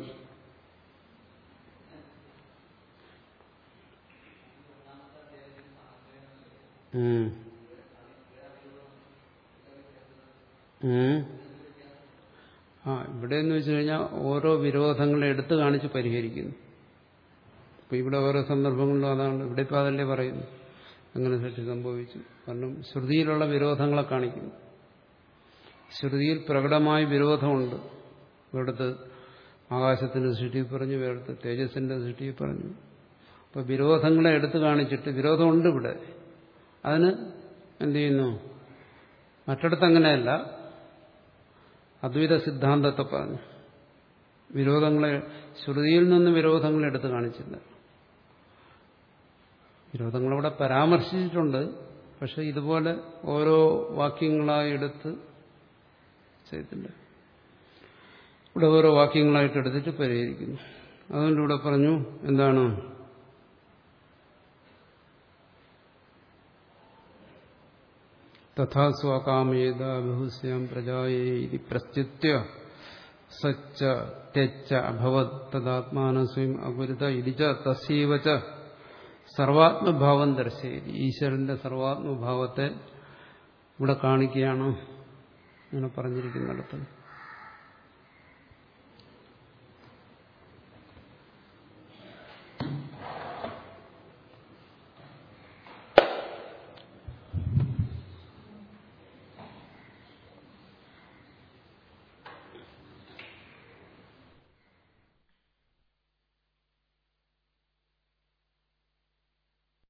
ആ ഇവിടെ എന്ന് വെച്ച് കഴിഞ്ഞാൽ ഓരോ വിരോധങ്ങളെ എടുത്തു കാണിച്ച് പരിഹരിക്കുന്നു. അപ്പൊ ഇവിടെ ഓരോ സന്ദർഭങ്ങളിലും അതാണ്. ഇവിടെ ഇപ്പം അതല്ലേ പറയുന്നു അങ്ങനെ സൃഷ്ടി സംഭവിച്ചു. കാരണം ശ്രുതിയിലുള്ള വിരോധങ്ങളെ കാണിക്കുന്നു. ശ്രുതിയിൽ പ്രകടമായ വിരോധമുണ്ട്. ഇവിടുത്തെ ആകാശത്തിന്റെ സൃഷ്ടി പറഞ്ഞു, വേറെടുത്ത് തേജസ്സിന്റെ സൃഷ്ടി പറഞ്ഞു. അപ്പൊ വിരോധങ്ങളെ എടുത്തു കാണിച്ചിട്ട് വിരോധമുണ്ട് ഇവിടെ, അതിന് എന്ത് ചെയ്യുന്നു? മറ്റിടത്ത് അങ്ങനെയല്ല, അദ്വൈത സിദ്ധാന്തത്തെ പറഞ്ഞു. വിരോധങ്ങളെ ശ്രുതിയിൽ നിന്ന് വിരോധങ്ങളെ എടുത്തു കാണിച്ചില്ല. വിരോധങ്ങളവിടെ പരാമർശിച്ചിട്ടുണ്ട്, പക്ഷെ ഇതുപോലെ ഓരോ വാക്യങ്ങളായി എടുത്ത് ചെയ്തില്ല. ഇവിടെ ഓരോ വാക്യങ്ങളായിട്ട് എടുത്തിട്ട് പരിഹരിക്കുന്നു. അതുകൊണ്ട് ഇവിടെ പറഞ്ഞു എന്താണ്? തഥാ സ്വകാമേത ബഹുസ്യാം പ്രജായേ ഇതി പ്രസ്തുത്യ സച്ച തെച്ച അഭവത് തദാത്മാന സ്വയം അകുരുത ഇരിച്ച തസ്യവച സർവാത്മഭാവം ദർശയതി. ഈശ്വരന്റെ സർവാത്മഭാവത്തെ ഇവിടെ കാണിക്കുകയാണ് അങ്ങനെ പറഞ്ഞിരിക്കുന്നിടത്ത്.